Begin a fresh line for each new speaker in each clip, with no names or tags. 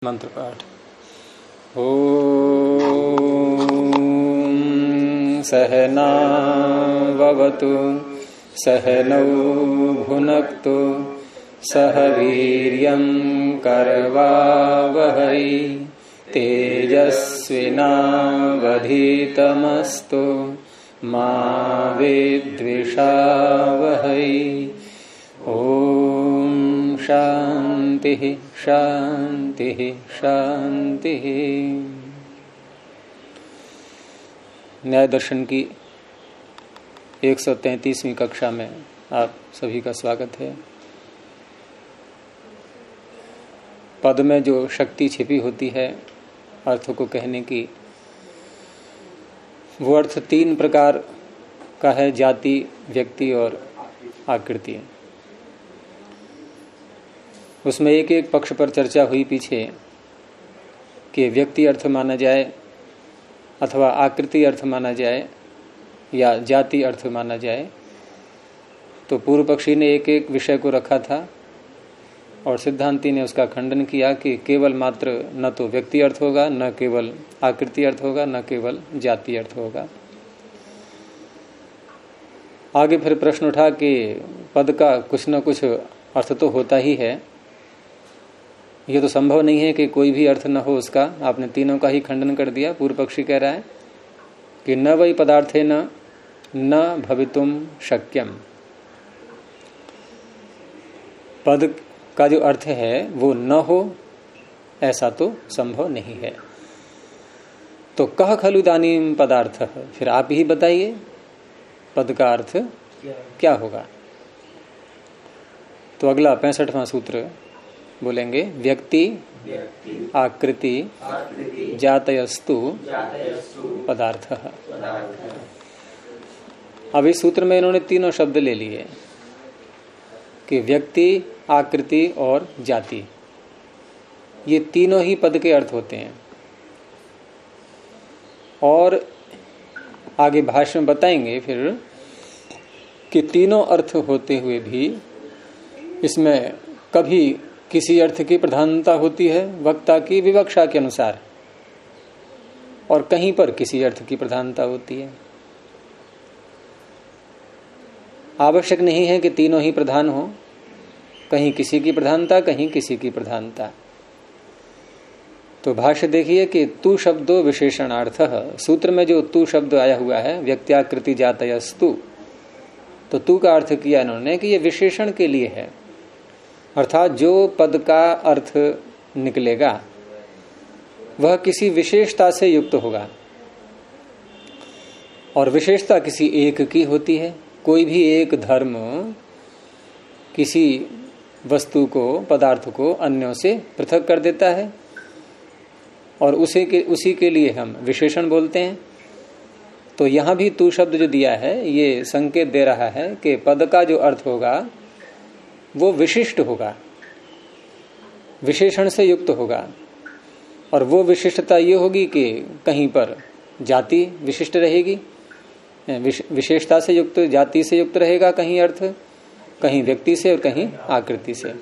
मंत्र पाठ। ओम सहनावतु सहनौ भुनक्तु सह वीर्यं करवावहै तेजस्विनावधीतमस्तु मा विद्विषावहै। ओम शांति शांति शांति। न्याय दर्शन की 133वीं कक्षा में आप सभी का स्वागत है। पद में जो शक्ति छिपी होती है अर्थ को कहने की, वो अर्थ 3 प्रकार का है: जाति, व्यक्ति और आकृति। उसमें एक एक पक्ष पर चर्चा हुई पीछे कि व्यक्ति अर्थ माना जाए अथवा आकृति अर्थ माना जाए या जाति अर्थ माना जाए। तो पूर्व पक्षी ने एक एक विषय को रखा था और सिद्धांती ने उसका खंडन किया कि केवल मात्र न तो व्यक्ति अर्थ होगा, न केवल आकृति अर्थ होगा, न केवल जाति अर्थ होगा। आगे फिर प्रश्न उठा कि पद का कुछ न कुछ अर्थ तो होता ही है, ये तो संभव नहीं है कि कोई भी अर्थ न हो उसका। आपने तीनों का ही खंडन कर दिया। पूर्व पक्षी कह रहा है कि न वही पदार्थे न भवितुम शक्यम। पद का जो अर्थ है वो न हो ऐसा तो संभव नहीं है। तो कह खलु दानीम पदार्थ, फिर आप ही बताइए पद का अर्थ क्या होगा। तो अगला 65वां सूत्र बोलेंगे: व्यक्ति आकृति जातयस्तु पदार्थः। अब इस सूत्र में इन्होंने तीनों शब्द ले लिए कि व्यक्ति, आकृति और जाति, ये तीनों ही पद के अर्थ होते हैं। और आगे भाष्य में बताएंगे फिर कि तीनों अर्थ होते हुए भी इसमें कभी किसी अर्थ की प्रधानता होती है वक्ता की विवक्षा के अनुसार, और कहीं पर किसी अर्थ की प्रधानता होती है। आवश्यक नहीं है कि तीनों ही प्रधान हो, कहीं किसी की प्रधानता, कहीं किसी की प्रधानता। तो भाष्य देखिए कि तू शब्दो विशेषणार्थः। सूत्र में जो तू शब्द आया हुआ है, व्यक्त्याकृति जातयस्तु, तो तू का अर्थ किया इन्होंने कि ये विशेषण के लिए है, अर्थात जो पद का अर्थ निकलेगा वह किसी विशेषता से युक्त होगा। और विशेषता किसी एक की होती है। कोई भी एक धर्म किसी वस्तु को, पदार्थ को अन्यों से पृथक कर देता है और उसी के लिए हम विशेषण बोलते हैं। तो यहां भी तू शब्द जो दिया है ये संकेत दे रहा है कि पद का जो अर्थ होगा वो विशिष्ट होगा, विशेषण से युक्त होगा। और वो विशिष्टता ये होगी कि कहीं पर जाति विशिष्ट रहेगी, विशेषता से युक्त, जाति से युक्त रहेगा कहीं अर्थ, कहीं व्यक्ति से और कहीं आकृति से।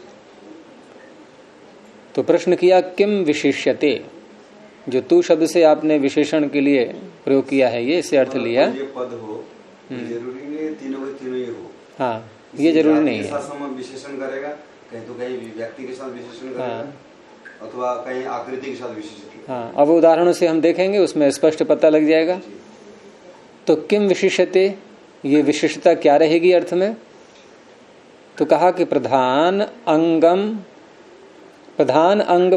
तो प्रश्न किया किम विशिष्यते। जो तू शब्द से आपने विशेषण के लिए प्रयोग किया है, ये इससे अर्थ लिया।
ये पद हो जरूरी नहीं तीनों के तीनों ही हो।
हाँ, ये जरूरी नहीं है।
विशेषण करेगा, कहीं तो कहीं व्यक्ति के साथ विशेषण करेगा, अथवा कहीं आकृति के साथ विशेषण।
हाँ, अब उदाहरणों से हम देखेंगे, उसमें स्पष्ट पता लग जाएगा। तो किम विशिष्यते, ये विशिष्टता क्या रहेगी अर्थ में। तो कहा कि प्रधान अंग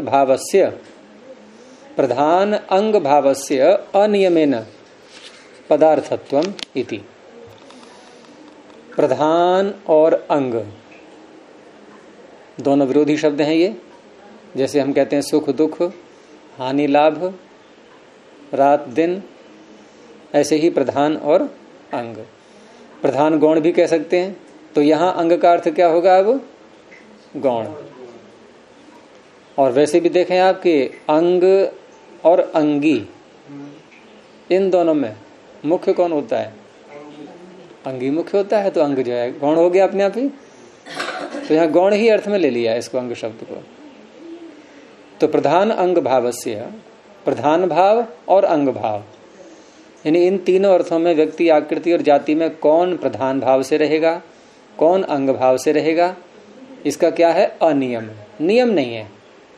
भावस्य अनियमेन पदार्थत्वम इति। प्रधान और अंग दोनों विरोधी शब्द हैं ये। जैसे हम कहते हैं सुख दुख, हानि लाभ, रात दिन, ऐसे ही प्रधान और अंग। प्रधान गौण भी कह सकते हैं। तो यहां अंग का अर्थ क्या होगा अब? गौण। और वैसे भी देखें आप कि अंग और अंगी, इन दोनों में मुख्य कौन होता है? अंगी मुख्य होता है। तो अंग जो है गौण हो गया अपने आप ही। तो यहाँ गौण ही अर्थ में ले लिया इसको, अंग शब्द को। तो प्रधान अंग भावस्य, प्रधान भाव और अंग भाव, यानी इन तीनों अर्थों में व्यक्ति, आकृति और जाति में कौन प्रधान भाव से रहेगा, कौन अंग भाव से रहेगा, इसका क्या है? अनियम, नियम नहीं है।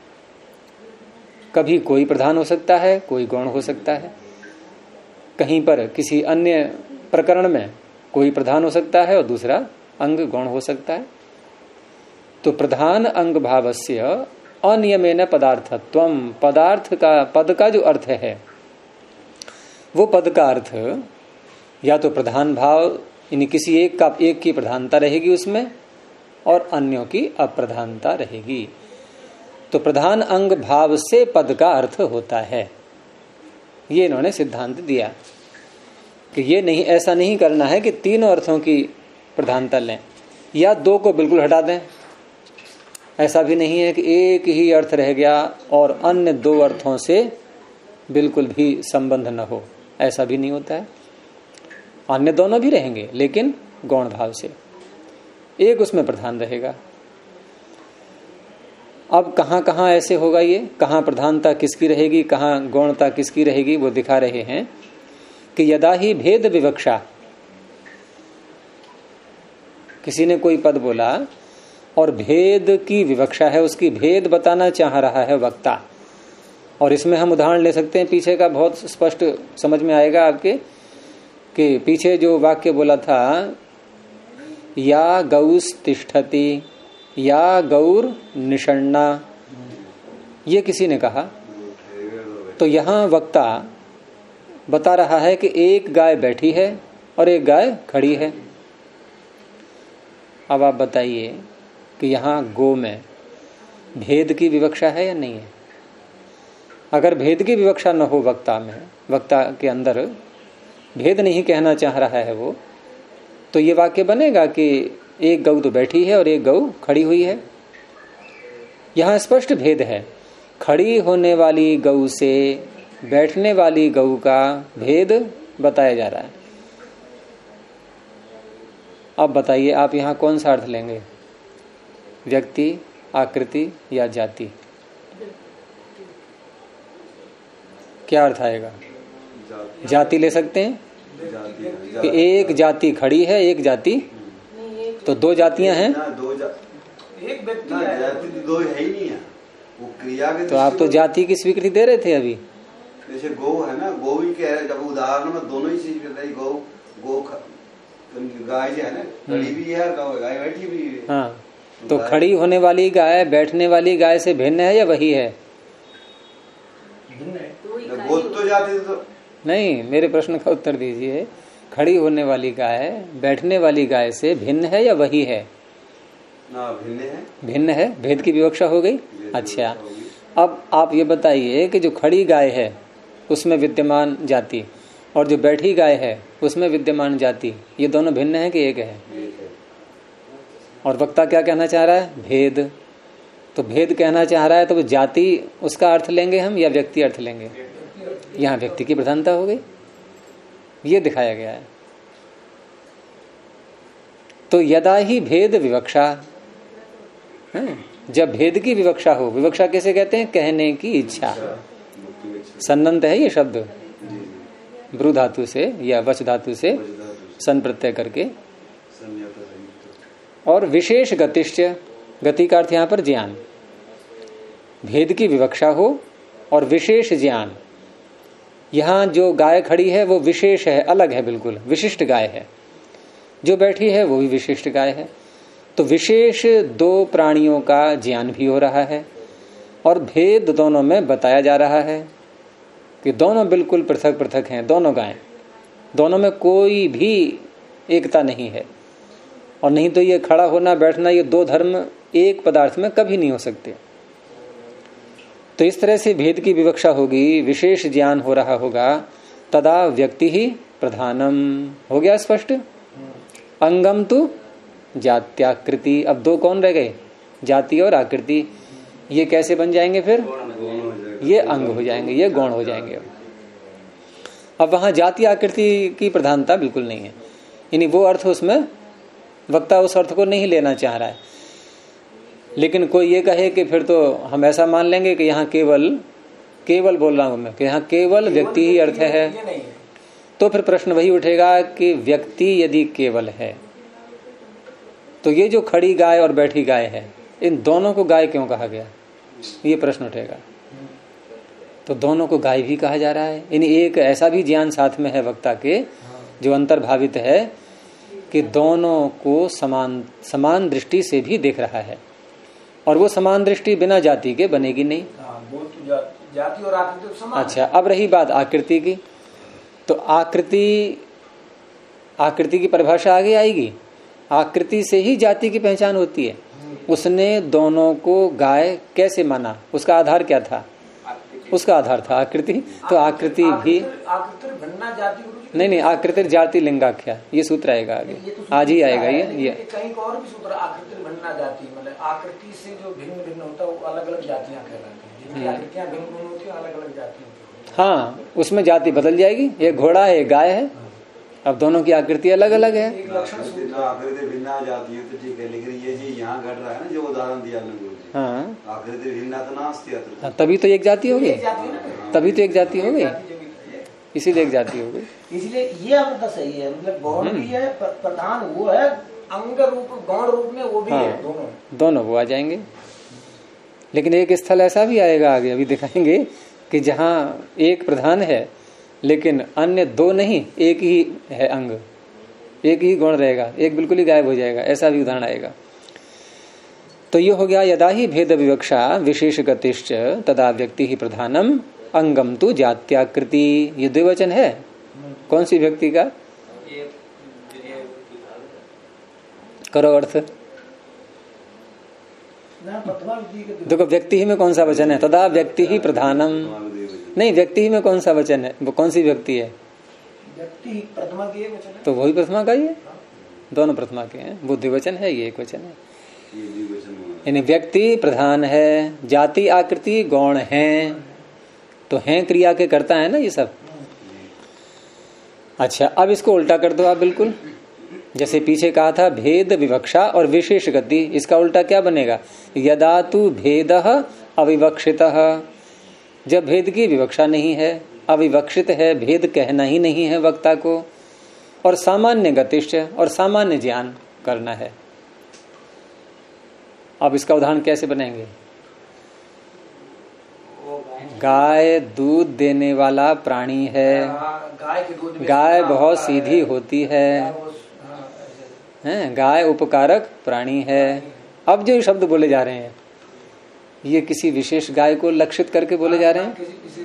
कभी कोई प्रधान हो सकता है, कोई गौण हो सकता है। कहीं पर किसी अन्य प्रकरण में कोई प्रधान हो सकता है और दूसरा अंग गौण हो सकता है। तो प्रधान अंग भावस्य अनियमेन पदार्थत्वम, पदार्थ का, पद का जो अर्थ है वो पद का अर्थ या तो प्रधान भाव, यानी किसी एक का, एक की प्रधानता रहेगी उसमें और अन्यों की अप्रधानता रहेगी। तो प्रधान अंग भाव से पद का अर्थ होता है। ये इन्होंने सिद्धांत दिया कि ये नहीं, ऐसा नहीं करना है कि तीनों अर्थों की प्रधानता लें या दो को बिल्कुल हटा दें। ऐसा भी नहीं है कि एक ही अर्थ रह गया और अन्य दो अर्थों से बिल्कुल भी संबंध न हो, ऐसा भी नहीं होता है। अन्य दोनों भी रहेंगे लेकिन गौण भाव से, एक उसमें प्रधान रहेगा। अब कहां कहां ऐसे होगा, ये कहां प्रधानता किसकी रहेगी, कहां गौणता किसकी रहेगी, वो दिखा रहे हैं कि यदा ही भेद विवक्षा, किसी ने कोई पद बोला और भेद की विवक्षा है, उसकी भेद बताना चाह रहा है वक्ता। और इसमें हम उदाहरण ले सकते हैं पीछे का, बहुत स्पष्ट समझ में आएगा आपके कि पीछे जो वाक्य बोला था, या गौस तिष्ठति या गौर निषण्णा, ये किसी ने कहा। तो यहां वक्ता बता रहा है कि एक गाय बैठी है और एक गाय खड़ी है। अब आप बताइए कि यहां गो में भेद की विवक्षा है या नहीं है? अगर भेद की विवक्षा न हो वक्ता में, वक्ता के अंदर भेद नहीं कहना चाह रहा है वो, तो ये वाक्य बनेगा कि एक गऊ तो बैठी है और एक गऊ खड़ी हुई है। यहां स्पष्ट भेद है, खड़ी होने वाली गऊ से बैठने वाली गऊ का भेद बताया जा रहा है। अब बताइए आप यहां कौन सा अर्थ लेंगे, व्यक्ति, आकृति या जाति? क्या अर्थ आएगा? जाति ले सकते हैं कि एक जाति खड़ी है, एक जाति, तो दो जातियां हैं,
एक व्यक्ति जाति दो है ही नहीं है, वो क्रिया के।
तो आप तो जाति की स्वीकृति दे रहे थे अभी।
जैसे गौ है ना, गौ ही कह रहे, जब उदाहरण में दोनों ही चीज करता है, गौ गौ गाय जो है ना, खड़ी भी है और गाय बैठी भी है।
हाँ, तो खड़ी होने वाली गाय बैठने वाली गाय से भिन्न है या वही है?
गौ तो जाति तो
नहीं, मेरे प्रश्न का उत्तर दीजिए। खड़ी होने वाली गाय बैठने वाली गाय से भिन्न है या वही है?
ना, भिन्न है।
भिन्न है, भेद की विवक्षा हो गई। अच्छा, अब आप ये बताइए कि जो खड़ी गाय है उसमें विद्यमान जाति और जो बैठी गाय है उसमें विद्यमान जाति, ये दोनों भिन्न है कि एक है? और वक्ता क्या कहना चाह रहा है? भेद। तो भेद कहना चाह रहा है तो जाति उसका अर्थ लेंगे हम या व्यक्ति अर्थ लेंगे? यहाँ व्यक्ति की प्रधानता हो गई, ये दिखाया गया है। तो यदा ही भेद विवक्षा, जब भेद की विवक्षा हो, विवक्षा कैसे कहते हैं? कहने की इच्छा। सन्नंत है ये शब्द, ब्रू धातु से या वच धातु से सन प्रत्यय करके। और विशेष गतिश्च, गति का अर्थ यहाँ पर ज्ञान। भेद की विवक्षा हो और विशेष ज्ञान। यहाँ जो गाय खड़ी है वो विशेष है, अलग है, बिल्कुल विशिष्ट गाय है। जो बैठी है वो भी विशिष्ट गाय है। तो विशेष दो प्राणियों का ज्ञान भी हो रहा है और भेद दोनों में बताया जा रहा है कि दोनों बिल्कुल पृथक पृथक हैं, दोनों गायें, दोनों में कोई भी एकता नहीं है। और नहीं तो ये खड़ा होना बैठना, ये दो धर्म एक पदार्थ में कभी नहीं हो सकते। तो इस तरह से भेद की विवक्षा होगी, विशेष ज्ञान हो रहा होगा, तदा व्यक्ति ही प्रधानम। हो गया स्पष्ट? अंगम तु जात्याकृति। अब दो कौन रह गए? जाति और आकृति। ये कैसे बन जाएंगे फिर? ये अंग हो जाएंगे, ये गौण हो जाएंगे। अब वहां जाति आकृति की प्रधानता बिल्कुल नहीं है, यानी वो अर्थ उसमें वक्ता उस अर्थ को नहीं लेना चाह रहा है। लेकिन कोई ये कहे कि फिर तो हम ऐसा मान लेंगे कि यहाँ केवल बोल रहा हूं मैं कि यहाँ केवल व्यक्ति ही अर्थ है, तो फिर प्रश्न वही उठेगा कि व्यक्ति यदि केवल है तो ये जो खड़ी गाय और बैठी गाय है, इन दोनों को गाय क्यों कहा गया, ये प्रश्न उठेगा। तो दोनों को गाय भी कहा जा रहा है। इन एक ऐसा भी ज्ञान साथ में है वक्ता के जो अंतर्भावित है कि दोनों को समान दृष्टि से भी देख रहा है, और वो समान दृष्टि बिना जाति के बनेगी नहीं।
जाति और आकृति तो समान।
अच्छा, अब रही बात आकृति की, तो आकृति की परिभाषा आगे आएगी। आकृति से ही जाति की पहचान होती है। उसने दोनों को गाय कैसे माना, उसका आधार क्या था, उसका आधार था आकृति। तो आकृति भी नहीं, आकृति जाति लिंगाख्या, ये सूत्र आएगा आगे, आज ही आएगा ये
कहीं और भी सूत्र आकृति भिन्ना जाति, मतलब आकृति से जो भिन्न भिन्न होता है वो अलग अलग जातियां कहलाती हैं। जिनकी आकृतियां भिन्न भिन्न होती है अलग अलग जातियां।
हाँ, उसमें जाति बदल जाएगी। एक घोड़ा है, एक गाय है, अब दोनों की आकृति अलग अलग है।
आकृति भिन्ना जाती है तो ठीक है, लेकिन ये जी यहाँ घट रहा है ना, जो उदाहरण दिया आपने गुरु जी,
हाँ,
आकृति भिन्ना तो नास्ती,
तभी तो एक जाति हो गई, तभी तो एक जाति हो गई, इसीलिए एक जाति हो गई।
इसलिए ये अर्थ सही है, मतलब गौण भी है, प्रधान वो है, अंग रूप गौण रूप में वो भी है,
दोनों वो आ जाएंगे। लेकिन एक स्थल ऐसा भी आएगा आगे, अभी दिखाएंगे, कि जहाँ एक प्रधान है लेकिन अन्य दो नहीं, एक ही है अंग, एक ही गुण रहेगा, एक बिल्कुल ही गायब हो जाएगा, ऐसा भी उदाहरण आएगा। तो ये हो गया यदा ही भेद विवक्षा विशेष गतिश्च तदा व्यक्ति ही प्रधानम अंगम तु जात्याकृति। ये द्विवचन है, कौन सी व्यक्ति का, करो अर्थ। देखो व्यक्ति ही में कौन सा वचन है, तदा व्यक्ति ही प्रधानम, नहीं व्यक्ति ही में कौन सा वचन है, वो कौन सी व्यक्ति है,
व्यक्ति प्रथमा के वचन है,
तो वही प्रथमा का ही है, दोनों प्रथमा के हैं, वो द्विवचन है, ये एक वचन है। यानी व्यक्ति प्रधान है, जाति आकृति गौण है, तो हैं क्रिया के करता है ना ये सब। अच्छा, अब इसको उल्टा कर दो आप बिल्कुल, जैसे पीछे कहा था भेद विवक्षा और विशेष गति, इसका उल्टा क्या बनेगा, यदा तु भेदः अविवक्षितः, जब भेद की विवक्षा नहीं है, अविवक्षित है, भेद कहना ही नहीं है वक्ता को, और सामान्य गतिष्ठ और सामान्य ज्ञान करना है। अब इसका उदाहरण कैसे बनाएंगे, गाय दूध देने वाला प्राणी है, गाय बहुत सीधी होती है, गाय उपकारक प्राणी है। अब जो शब्द बोले जा रहे हैं ये किसी विशेष गाय को लक्षित करके बोले जा रहे हैं,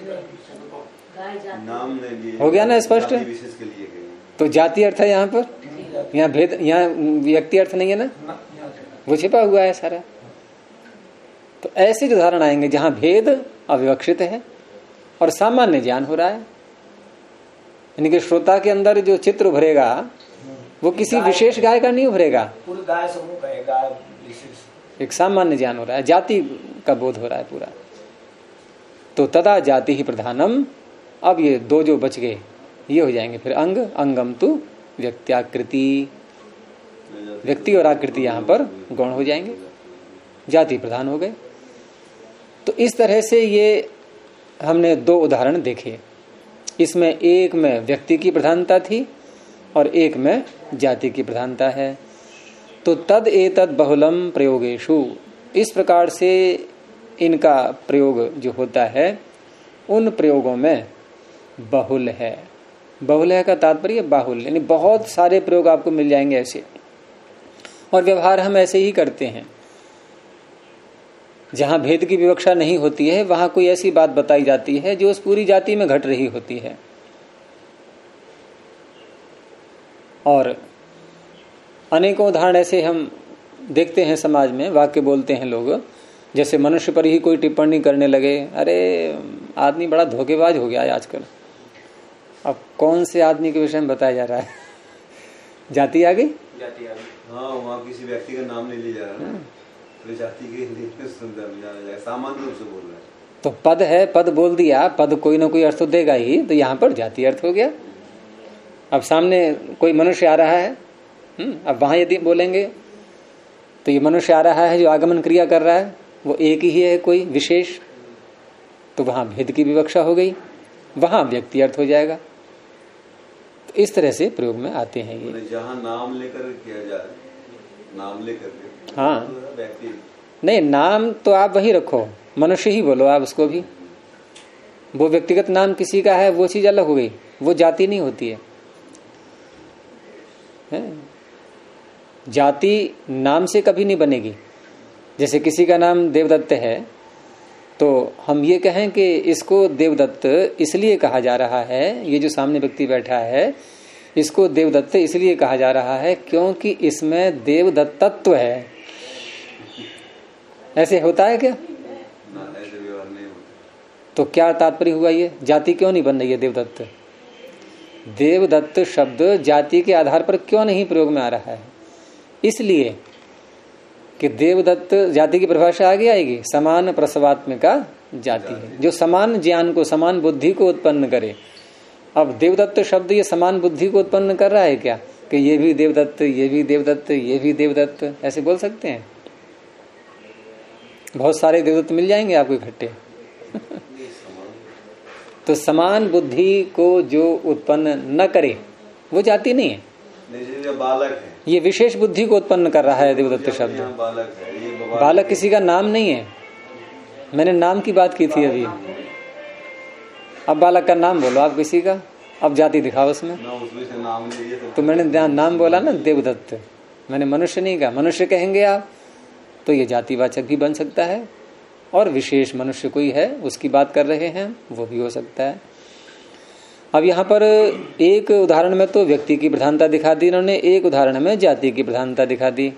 नाम
हो गया ना स्पष्ट। तो जाति अर्थ है यहाँ पर, यहाँ भेद, यहाँ व्यक्ति अर्थ नहीं है ना, वो छिपा हुआ है सारा। तो ऐसे जो उदाहरण आएंगे जहां भेद अविवक्षित है और सामान्य ज्ञान हो रहा है, यानी कि श्रोता के अंदर जो चित्र उभरेगा वो किसी विशेष गाय का नहीं उभरेगा,
पूरी गाय समूह का है, गाय
एक सामान्य ज्ञान हो रहा है, जाति का बोध हो रहा है पूरा। तो तदा जाति ही प्रधानम, अब ये दो जो बच गए ये हो जाएंगे फिर अंग, अंगम तु व्यक्त्याकृति, व्यक्ति और आकृति यहाँ पर गौण हो जाएंगे, जाति प्रधान हो गए। तो इस तरह से ये हमने दो उदाहरण देखे, इसमें एक में व्यक्ति की प्रधानता थी और एक में जाति की प्रधानता है। तो तद एतद बहुलम प्रयोगेषु, इस प्रकार से इनका प्रयोग जो होता है उन प्रयोगों में बहुल है। बहुल है का तात्पर्य बाहुल, यानी बहुत सारे प्रयोग आपको मिल जाएंगे ऐसे, और व्यवहार हम ऐसे ही करते हैं। जहां भेद की विवक्षा नहीं होती है वहां कोई ऐसी बात बताई जाती है जो उस पूरी जाति में घट रही होती है, और अनेकों उदाहरण ऐसे हम देखते हैं समाज में, वाक्य बोलते हैं लोग, जैसे मनुष्य पर ही कोई टिप्पणी करने लगे, अरे आदमी बड़ा धोखेबाज हो गया है आजकल। अब कौन से आदमी के विषय में बताया जा रहा है, जाति आ गई,
जाति आ गई। हाँ, वहाँ किसी व्यक्ति का नाम नहीं लिया जा रहा, तो जाति के सुंदर में जाना जाए, सामान्य रूप से बोल रहा है।
तो पद है, पद बोल दिया, पद कोई ना कोई अर्थ तो देगा ही, तो यहाँ पर जाति अर्थ हो गया। अब सामने कोई मनुष्य आ रहा है, अब वहां यदि बोलेंगे तो ये मनुष्य आ रहा है जो आगमन क्रिया कर रहा है वो एक ही है कोई विशेष, तो वहां भेद की विवक्षा हो गई, वहां व्यक्ति अर्थ हो जाएगा। तो इस तरह से प्रयोग में आते हैं ये।
जहां नाम लेकर किया जाए, नाम लेकर,
हाँ
तो व्यक्ति
नहीं, नाम तो आप वही रखो, मनुष्य ही बोलो आप उसको भी। वो व्यक्तिगत नाम किसी का है वो चीज अलग हो गई, वो जाति नहीं होती है। जाति नाम से कभी नहीं बनेगी। जैसे किसी का नाम देवदत्त है तो हम ये कहें कि इसको देवदत्त इसलिए कहा जा रहा है, ये जो सामने व्यक्ति बैठा है इसको देवदत्त इसलिए कहा जा रहा है क्योंकि इसमें देवदत्तत्व है। ऐसे होता है क्या?
ऐसे व्यवहार नहीं होता।
तो क्या तात्पर्य हुआ? ये जाति क्यों नहीं बन रही है देवदत्त? देवदत्त शब्द जाति के आधार पर क्यों नहीं प्रयोग में आ रहा है? इसलिए कि देवदत्त जाति की परिभाषा आगे आएगी, समान प्रसवात्मिका जाति है, जो समान ज्ञान को, समान बुद्धि को उत्पन्न करे। अब देवदत्त शब्द ये समान बुद्धि को उत्पन्न कर रहा है क्या कि ये भी देवदत्त, ये भी देवदत्त, ये भी देवदत्त, ऐसे बोल सकते हैं? बहुत सारे देवदत्त मिल जाएंगे आपको इकट्ठे। तो समान बुद्धि को जो उत्पन्न न करे वो जाति नहीं है,
बालक है।
ये विशेष बुद्धि को उत्पन्न कर रहा है देवदत्त शब्द।
बालक है, ये
बालक किसी का नाम नहीं है। मैंने नाम की बात की थी अभी। अब बालक का नाम बोलो आप किसी का, अब जाति दिखाओ उसमें।
उसमें से नाम नहीं,
तो मैंने नाम बोला ना देवदत्त, मैंने मनुष्य नहीं कहा। मनुष्य कहेंगे आप तो ये जातिवाचक भी बन सकता है, और विशेष मनुष्य कोई है उसकी बात कर रहे हैं वो भी हो सकता है। अब यहाँ पर एक उदाहरण में तो व्यक्ति की प्रधानता दिखा दी इन्होंने, एक उदाहरण में जाति की प्रधानता दिखा दी।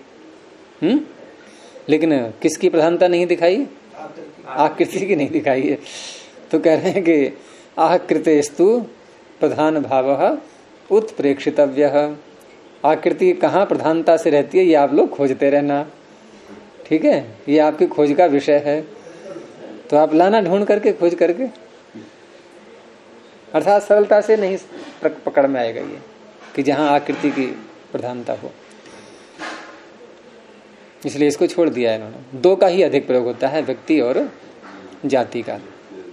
लेकिन किसकी प्रधानता नहीं दिखाई? आकृति की नहीं दिखाई है। तो कह रहे हैं कि आकृतेस्तु प्रधान भावः उत्प्रेक्षितव्यः। आकृति कहाँ प्रधानता से रहती है ये आप लोग खोजते रहना, ठीक है? ये आपकी खोज का विषय है, तो आप लाना ढूंढ करके, खोज करके, अर्थात सरलता से नहीं पकड़ में आएगा ये कि जहां आकृति की प्रधानता हो। इसलिए इसको छोड़ दिया है इन्होंने। दो का ही अधिक प्रयोग होता है, व्यक्ति और जाति का।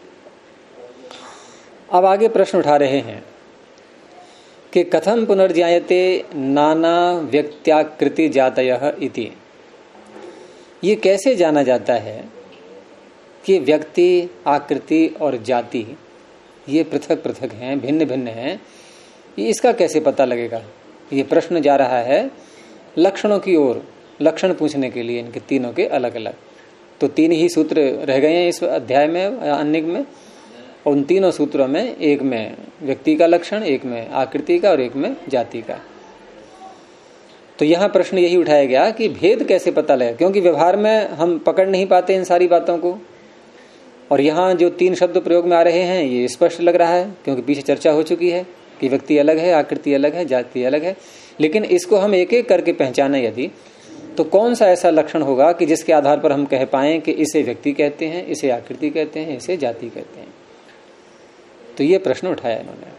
अब आगे प्रश्न उठा रहे हैं कि कथम पुनर्जायते नाना व्यक्त्याकृति जातयः इति। ये कैसे जाना जाता है कि व्यक्ति, आकृति और जाति ये पृथक पृथक हैं, भिन्न भिन्न हैं? ये इसका कैसे पता लगेगा? ये प्रश्न जा रहा है लक्षणों की ओर, लक्षण पूछने के लिए इनके तीनों के अलग अलग। तो तीन ही सूत्र रह गए हैं इस अध्याय में, अन्य में। उन तीनों सूत्रों में एक में व्यक्ति का लक्षण, एक में आकृति का और एक में जाति का। तो यहाँ प्रश्न यही उठाया गया कि भेद कैसे पता लगे, क्योंकि व्यवहार में हम पकड़ नहीं पाते इन सारी बातों को। और यहाँ जो तीन शब्द प्रयोग में आ रहे हैं ये स्पष्ट लग रहा है, क्योंकि पीछे चर्चा हो चुकी है कि व्यक्ति अलग है, आकृति अलग है, जाति अलग है। लेकिन इसको हम एक एक करके पहचाने यदि, तो कौन सा ऐसा लक्षण होगा कि जिसके आधार पर हम कह पाए कि इसे व्यक्ति कहते हैं, इसे आकृति कहते हैं, इसे जाति कहते हैं? तो ये प्रश्न उठाया इन्होंने।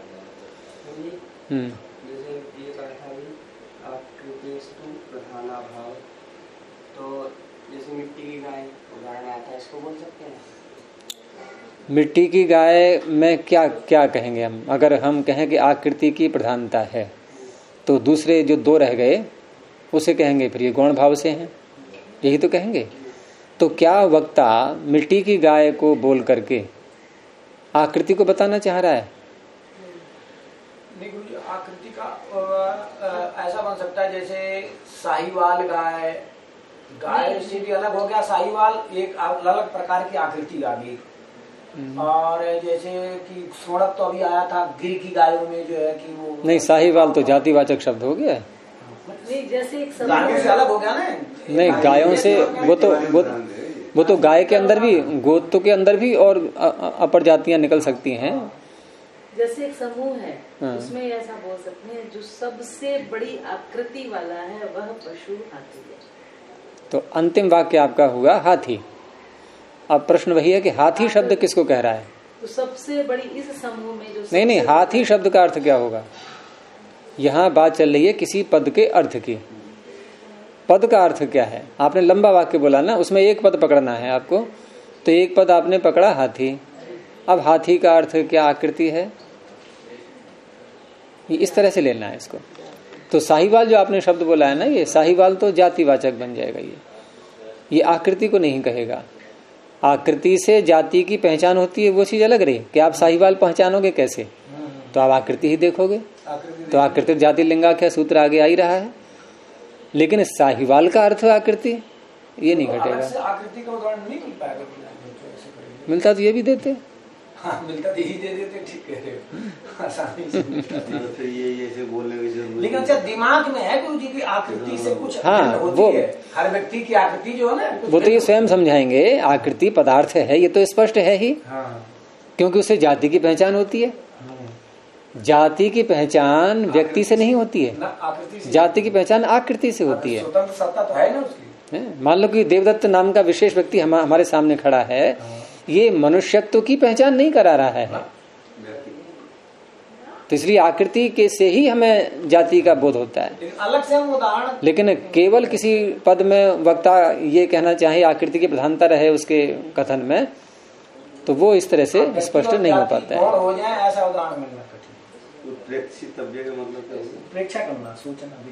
मिट्टी की गाय में क्या क्या कहेंगे हम? अगर हम कहें कि आकृति की प्रधानता है तो दूसरे जो दो रह गए उसे कहेंगे फिर ये गौण भाव से हैं, यही तो कहेंगे। तो क्या वक्ता मिट्टी की गाय को बोल करके आकृति को बताना चाह रहा है?
आकृति का ऐसा बन सकता है जैसे साहीवाल गाय, गाय से भी अलग हो गया साहीवाल, एक अलग प्रकार की आकृति आ गई। और जैसे कि सोड़क तो अभी आया था गिर की गायों में जो है कि वो
नहीं, साहीवाल तो जातिवाचक शब्द हो गया।
नहीं, जैसे एक गायों से अलग हो गया ना।
नहीं, गायों से वो तो गाय के अंदर भी, गोत्र के अंदर भी और अपर जातियां निकल सकती हैं।
जैसे एक समूह है उसमें ऐसा बोल सकते हैं जो सबसे बड़ी आकृति वाला है वह पशु हाथी है।
तो अंतिम वाक्य आपका हुआ हाथी। अब प्रश्न वही है कि हाथी शब्द किसको कह रहा है?
तो सबसे बड़ी इस समूह में जो
नहीं, हाथी शब्द का अर्थ क्या होगा? यहाँ बात चल रही है किसी पद के अर्थ की। पद का अर्थ क्या है? आपने लंबा वाक्य बोला ना, उसमें एक पद पकड़ना है आपको, तो एक पद आपने पकड़ा हाथी। अब हाथी का अर्थ क्या आकृति है, इस तरह से लेना है इसको। तो साहीवाल जो आपने शब्द बोला है ना, ये साहीवाल तो जातिवाचक बन जाएगा। ये आकृति को नहीं कहेगा। आकृति से जाति की पहचान होती है, वो चीज अलग रही कि आप साहीवाल पहचानोगे कैसे, तो आप आकृति ही देखोगे। तो आकृति जाति लिंगा क्या सूत्र आगे आ ही रहा है, लेकिन साहीवाल का अर्थ आकृति ये नहीं घटेगा।
आकृति का उदाहरण नहीं मिल पाएगा,
मिलता तो ये भी देते।
हाँ, मिलता तो ही दे देते, ठीक कह रहे हो, आसानी से मिलता
फिर ये ऐसे बोलने की जरूरत।
लेकिन अच्छा दिमाग में है गुरु जी की आकृति से कुछ
हाँ,
होती
वो
है। हर व्यक्ति की आकृति जो है ना,
वो तो ये स्वयं समझाएंगे। आकृति पदार्थ है, ये तो स्पष्ट है ही,
हाँ,
क्योंकि उससे जाति की पहचान होती है। जाति की पहचान व्यक्ति से नहीं होती है,
आकृति से।
जाति की पहचान आकृति से होती है।
स्वतंत्र सत्ता तो है ना उसकी।
मान लो कि देवदत्त नाम का विशेष व्यक्ति हमारे सामने खड़ा है, ये मनुष्यत्व की पहचान नहीं करा रहा है, तो इसलिए आकृति के से ही हमें जाति का बोध होता है।
अलग से हम उदाहरण,
लेकिन केवल किसी पद में वक्ता ये कहना चाहे आकृति की प्रधानता रहे उसके कथन में, तो वो इस तरह से स्पष्ट नहीं हो पाता है।
हो जाए ऐसा उदाहरण मिलना कठिन।
प्रेक्षित तब्य का मतलब क्या है?
प्रेक्षा करना, सूचना,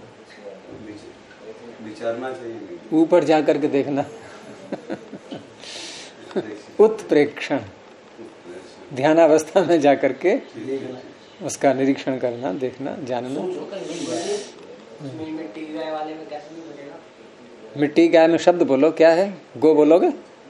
विचारना चाहिए,
ऊपर जा करके देखना। उत्प्रेक्षण, ध्यानावस्था में जा करके उसका निरीक्षण करना, देखना, जानना। मिट्टी गाय में शब्द बोलो, क्या है? गो बोलोगे?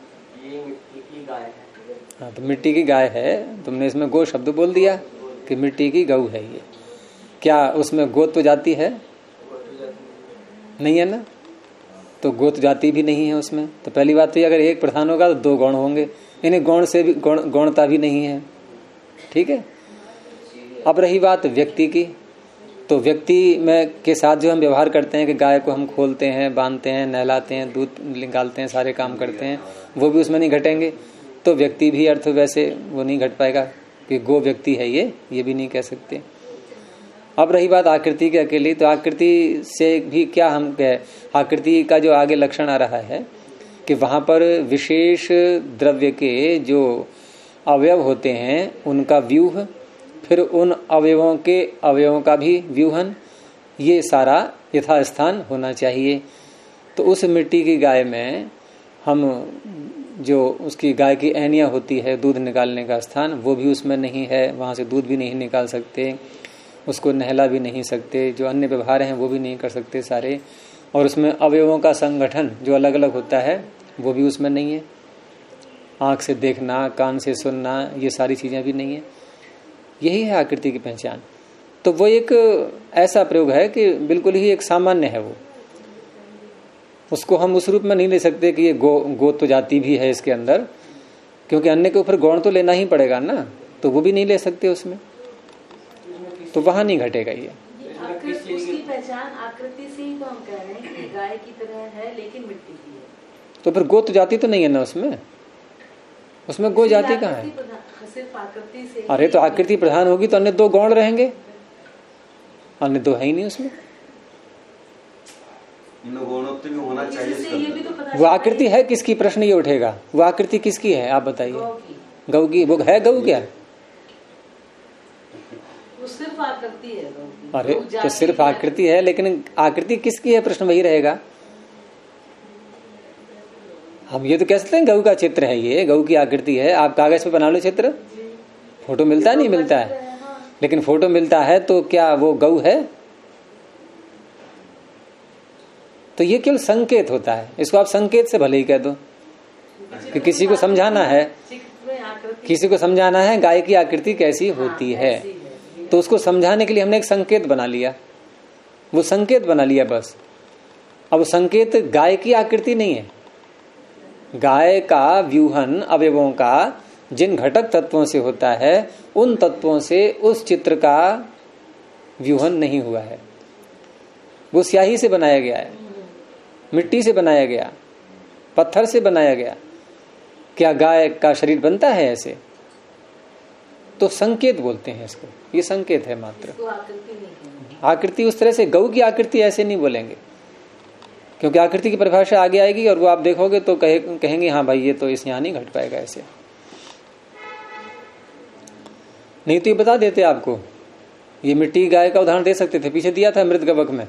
हाँ, तो मिट्टी की गाय है, तुमने इसमें गो शब्द बोल दिया कि मिट्टी की गऊ है ये। क्या उसमें गोत्व जाति है? नहीं है ना, तो गोत्र जाति भी नहीं है उसमें। तो पहली बात तो ये, अगर एक प्रधान होगा तो दो गौण होंगे, इन्हें गौण से भी गौणता भी नहीं है। ठीक है। अब रही बात व्यक्ति की, तो व्यक्ति में के साथ जो हम व्यवहार करते हैं कि गाय को हम खोलते हैं, बांधते हैं, नहलाते हैं, दूध निकालते हैं, सारे काम करते हैं, वो भी उसमें नहीं घटेंगे। तो व्यक्ति भी अर्थ वैसे वो नहीं घट पाएगा कि गो व्यक्ति है ये भी नहीं कह सकते। अब रही बात आकृति की अकेली, तो आकृति से भी क्या हम कहें, आकृति का जो आगे लक्षण आ रहा है कि वहां पर विशेष द्रव्य के जो अवयव होते हैं उनका व्यूह, फिर उन अवयवों का भी व्यूहन, ये सारा यथास्थान होना चाहिए। तो उस मिट्टी की गाय में हम जो उसकी गाय की ऐनिया होती है, दूध निकालने का स्थान, वो भी उसमें नहीं है, वहां से दूध भी नहीं निकाल सकते, उसको नहला भी नहीं सकते, जो अन्य व्यवहार हैं वो भी नहीं कर सकते सारे। और उसमें अवयवों का संगठन जो अलग अलग होता है वो भी उसमें नहीं है, आंख से देखना, कान से सुनना, ये सारी चीजें भी नहीं है। यही है आकृति की पहचान। तो वो एक ऐसा प्रयोग है कि बिल्कुल ही एक सामान्य है, वो उसको हम उस रूप में नहीं ले सकते कि ये गोत्व जाति भी है इसके अंदर, क्योंकि अन्य के ऊपर गौण तो लेना ही पड़ेगा ना, तो वो भी नहीं ले सकते उसमें, तो वहां नहीं घटेगा ये।
उसकी पहचान आकृति से ही तो हम कह रहे हैं कि गाय की तरह है लेकिन मिट्टी की है,
तो फिर गोत्व जाति तो नहीं है ना उसमें गो जाति कहाँ है?
सिर्फ आकृति से।
अरे तो आकृति प्रधान होगी तो अन्य दो गौण रहेंगे, अन्य दो है ही नहीं उसमें।
गौणत्व होना चाहिए।
वो आकृति है किसकी, प्रश्न ये उठेगा, वो आकृति किसकी है आप बताइए? गऊ की। वो है गऊ क्या?
वो सिर्फ आकृति है।
अरे तो सिर्फ आकृति है, लेकिन आकृति किसकी है, प्रश्न वही रहेगा। हम ये तो कह सकते हैं गऊ का चित्र है, ये गऊ की आकृति है, आप कागज पे बना लो चित्र, फोटो मिलता है नहीं मिलता है, लेकिन फोटो मिलता है तो क्या वो गऊ है? तो ये केवल संकेत होता है, इसको आप संकेत से भले ही कह दो कि किसी को समझाना है, किसी को समझाना है गाय की आकृति कैसी होती है, तो उसको समझाने के लिए हमने एक संकेत बना लिया, वो संकेत बना लिया बस। अब संकेत गाय की आकृति नहीं है, गाय का व्यूहन अवयवों का जिन घटक तत्वों से होता है उन तत्वों से उस चित्र का व्यूहन नहीं हुआ है। वो स्याही से बनाया गया है, मिट्टी से बनाया गया, पत्थर से बनाया गया। क्या गाय का शरीर बनता है ऐसे? तो संकेत बोलते हैं इसको, ये संकेत है मात्र, आकृति उस तरह से गऊ की आकृति ऐसे नहीं बोलेंगे। क्योंकि आकृति की परिभाषा आगे आएगी और वो आप देखोगे तो कहेंगे हाँ भाई ये तो इस यहाँ नहीं घट पाएगा ऐसे। नहीं तो ये बता देते आपको, ये मिट्टी गाय का उदाहरण दे सकते थे, पीछे दिया था मृत गवक में,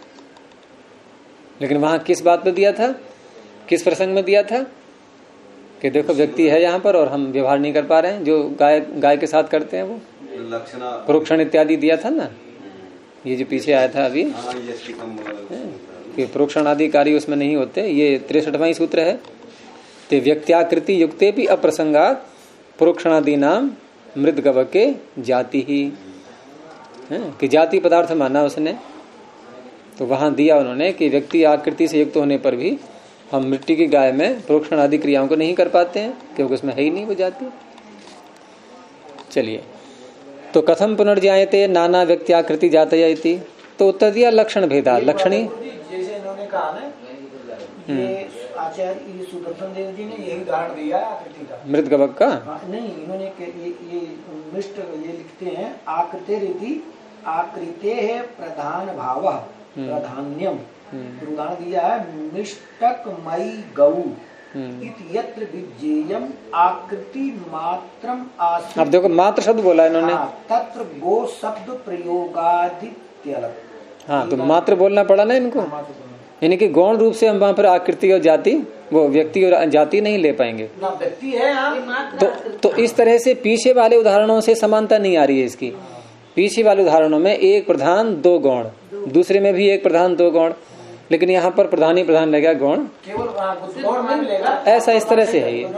लेकिन वहां किस बात पे दिया था, किस प्रसंग में दिया था कि देखो व्यक्ति है यहाँ पर और हम व्यवहार नहीं कर पा रहे हैं, जो गाय के साथ करते हैं वो
लक्षणा
प्रोक्षण इत्यादि दिया था ना, ये जो पीछे आया था अभी कि प्रोक्षण आदि कार्य उसमें नहीं होते। ये 63वां सूत्र है। ते व्यक्त्याकृति युक्ते भी अप्रसंगात प्रोक्षणादि नाम मृद गवके जाति ही, कि जाति पदार्थ माना उसने, तो वहां दिया उन्होंने कि व्यक्ति आकृति से युक्त होने पर भी हम मिट्टी की गाय में प्रोक्षण आदि क्रियाओं को नहीं कर पाते हैं क्योंकि उसमें है ही नहीं वो जाति। चलिए, तो कथम पुनर्जायते नाना व्यक्त्याकृति जातया इति, तो उत्तर दिया लक्षण भेदा लक्षणी।
जैसे इन्होंने कहा ना, ये आचार्य सुदर्शन देव जी ने यही उदाहरण दिया आकृति का,
मृत गवक का।
नहीं, इन्होंने ये मिष्ट ये लिखते हैं आकृति रीति आकृते है प्रधान भाव प्राधान्यम, उदाहरण दिया है मिष्टकमयी गौ यत्र विज्ञेयम आकृति मात्रम आश्रित।
अब देखो मात्र शब्द बोला इन्होंने,
तत्र गो शब्द प्रयोगादित्यलग।
हाँ, तो मात्र बोलना पड़ा ना इनको, यानी कि गौण रूप से हम वहां पर आकृति और जाति, वो व्यक्ति और जाति नहीं ले पाएंगे
ना, व्यक्ति है
तो इस तरह से पीछे वाले उदाहरणों से समानता नहीं आ रही है इसकी। पीछे वाले उदाहरणों में एक प्रधान दो गौण, दूसरे में भी एक प्रधान दो गौण, लेकिन यहाँ पर प्रधान ही प्रधान लगेगा, गौण
केवल
ऐसा इस तरह से है ये।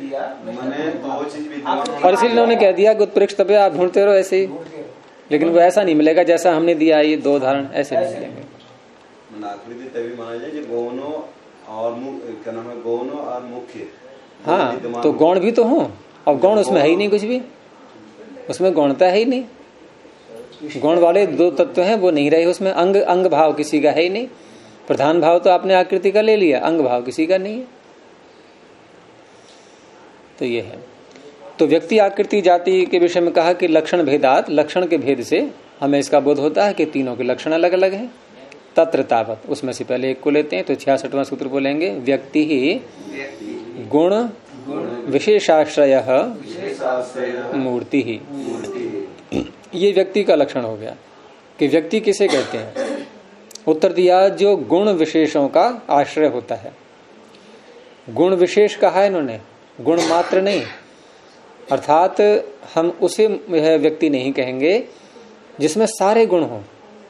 और इसलिए उन्होंने कह दिया कि उत्प्रेक्ष तब आप ढूंढते रहो ऐसे ही, लेकिन वो ऐसा नहीं मिलेगा जैसा हमने दिया ये दो उदाहरण, ऐसे नहीं मिलेंगे।
आकृति तभी माना जाए गौनो और क्या नाम है, गौनो और मुख्य।
हाँ, तो गौण भी तो हो, अब गौण उसमें है ही नहीं, कुछ भी उसमें गौणता है ही नहीं। गौण वाले दो तत्व हैं वो नहीं रहे उसमें, अंग अंग भाव किसी का है ही नहीं। प्रधान भाव तो आपने आकृति का ले लिया, अंग भाव किसी का नहीं है। तो ये है, तो व्यक्ति आकृति जाति के विषय में कहा कि लक्षण भेदात, लक्षण के भेद से हमें इसका बोध होता है कि तीनों के लक्षण अलग अलग हैं। तत्र तावत, उसमें से पहले एक को लेते हैं तो 66वां सूत्र बोलेंगे, व्यक्ति ही गुण विशेषाश्रय मूर्ति ही। ये व्यक्ति का लक्षण हो गया कि व्यक्ति किसे कहते हैं। उत्तर दिया जो गुण विशेषों का आश्रय होता है। गुण विशेष कहा है इन्होंने, गुण मात्र नहीं, अर्थात हम उसे व्यक्ति नहीं कहेंगे जिसमें सारे गुण हो।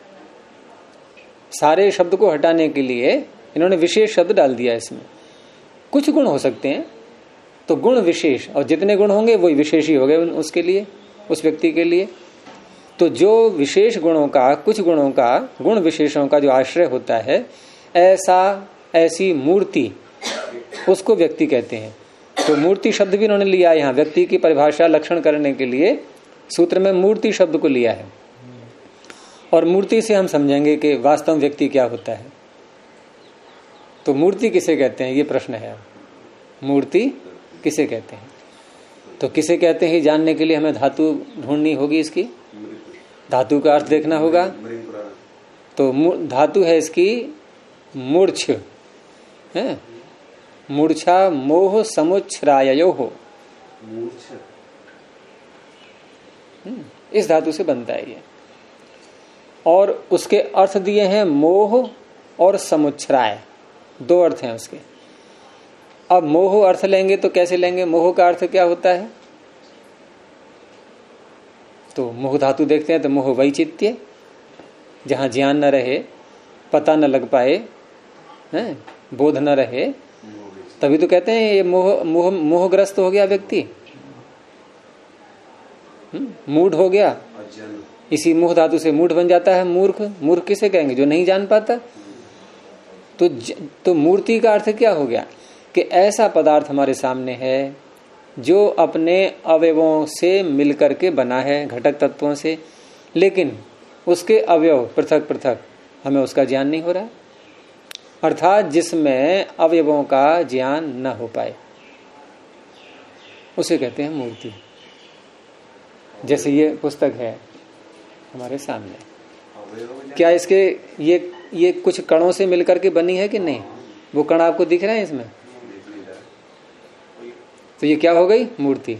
सारे शब्द को हटाने के लिए इन्होंने विशेष शब्द डाल दिया इसमें। कुछ गुण हो सकते हैं तो गुण विशेष, और जितने गुण होंगे वही विशेष ही हो गए उसके लिए, उस व्यक्ति के लिए। तो जो विशेष गुणों का, कुछ गुणों का, गुण विशेषों का जो आश्रय होता है, ऐसी मूर्ति, उसको व्यक्ति कहते हैं। तो मूर्ति शब्द भी इन्होंने लिया है यहाँ, व्यक्ति की परिभाषा लक्षण करने के लिए सूत्र में मूर्ति शब्द को लिया है। और मूर्ति से हम समझेंगे कि वास्तव में व्यक्ति क्या होता है। तो मूर्ति किसे कहते हैं, ये प्रश्न है। मूर्ति किसे कहते हैं, तो किसे कहते हैं जानने के लिए हमें धातु ढूंढनी होगी, इसकी धातु का अर्थ देखना होगा। तो धातु है इसकी मूर्छ, है मूर्छा मोह समुच्छ्रायो हो, इस धातु से बनता है ये। और उसके अर्थ दिए हैं मोह और समुच्छ्राय, दो अर्थ हैं उसके। अब मोह अर्थ लेंगे तो कैसे लेंगे, मोह का अर्थ क्या होता है, तो मोह धातु देखते हैं तो मोह वैचित्य, जहां ज्ञान न रहे, पता न लग पाए, हैं बोध न रहे, तभी तो कहते हैं ये मोहग्रस्त हो गया व्यक्ति, मूढ़ हो गया। इसी मोह धातु से मूढ़ बन जाता है मूर्ख। मूर्ख किसे कहेंगे, जो नहीं जान पाता। तो मूर्ति का अर्थ क्या हो गया कि ऐसा पदार्थ हमारे सामने है जो अपने अवयवों से मिलकर के बना है, घटक तत्वों से, लेकिन उसके अवयव पृथक पृथक, हमें उसका ज्ञान नहीं हो रहा, अर्थात जिसमें अवयवों का ज्ञान न हो पाए, उसे कहते हैं मूर्ति। जैसे ये पुस्तक है हमारे सामने, क्या इसके ये कुछ कणों से मिलकर के बनी है कि नहीं? वो कण आपको दिख रहे हैं इसमें? तो ये क्या हो गई? मूर्ति।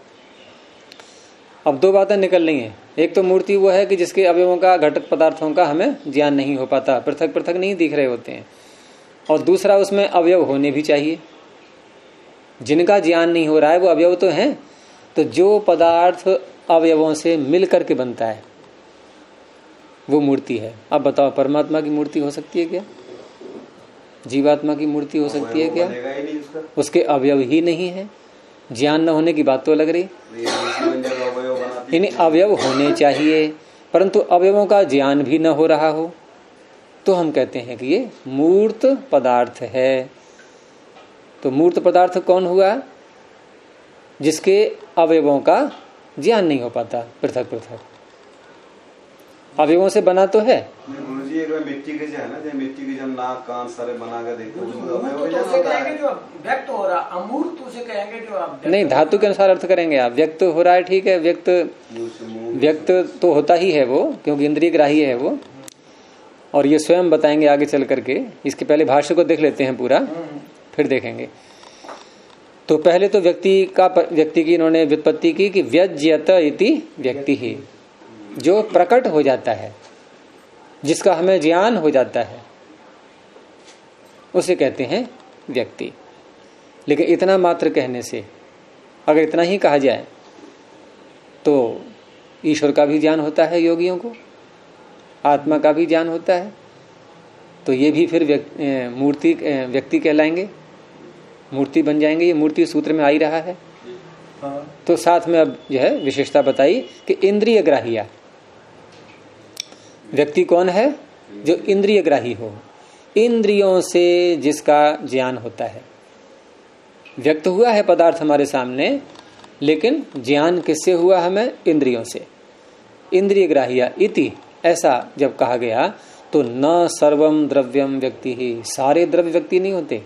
अब दो बातें निकल रही हैं। एक तो मूर्ति वो है कि जिसके अवयवों का, घटक पदार्थों का हमें ज्ञान नहीं हो पाता, पृथक पृथक नहीं दिख रहे होते हैं। और दूसरा, उसमें अवयव होने भी चाहिए। जिनका ज्ञान नहीं हो रहा है वो अवयव तो हैं। तो जो पदार्थ अवयवों से मिल करके बनता है वो मूर्ति है। अब बताओ, परमात्मा की मूर्ति हो सकती है क्या? जीवात्मा की मूर्ति हो सकती है क्या? उसके अवयव ही नहीं है। ज्ञान न होने की बात तो लग रही। यानी अवयव होने चाहिए, परंतु अवयवों का ज्ञान भी न हो रहा हो तो हम कहते हैं कि ये मूर्त पदार्थ है। तो मूर्त पदार्थ कौन हुआ? जिसके अवयवों का ज्ञान नहीं हो पाता, पृथक पृथक। अवयवों से बना तो है।
गुरुजी एक मिट्टी के है ना, जब मिट्टी के जब नाक कान सारे बना कर देखते
जो व्यक्त हो रहा, अमूर्त उसे कहेंगे जो
नहीं, धातु के अनुसार अर्थ करेंगे आप। व्यक्त हो रहा है, ठीक है, व्यक्त तो होता ही है वो, क्योंकि इंद्रिय ग्राही है वो। और ये स्वयं बताएंगे आगे चल करके। इसके पहले भाष्य को देख लेते हैं पूरा, फिर देखेंगे। तो पहले तो व्यक्ति की इन्होंने व्युत्पत्ति की कि व्यज्यत इति व्यक्ति ही, जो प्रकट हो जाता है, जिसका हमें ज्ञान हो जाता है, उसे कहते हैं व्यक्ति। लेकिन इतना मात्र कहने से, अगर इतना ही कहा जाए तो ईश्वर का भी ज्ञान होता है योगियों को, आत्मा का भी ज्ञान होता है। तो ये भी फिर व्यक्ति कहलाएंगे, मूर्ति बन जाएंगे। ये मूर्ति सूत्र में आ ही रहा है। तो साथ में अब यह विशेषता बताई कि इंद्रिय ग्राहिया। व्यक्ति कौन है? जो इंद्रिय ग्राही हो, इंद्रियों से जिसका ज्ञान होता है। व्यक्त हुआ है पदार्थ हमारे सामने, लेकिन ज्ञान किससे हुआ? हमें इंद्रियों से। इंद्रिय ग्राहिया इति, ऐसा जब कहा गया तो न सर्वम द्रव्यम व्यक्ति ही, सारे द्रव्य व्यक्ति नहीं होते।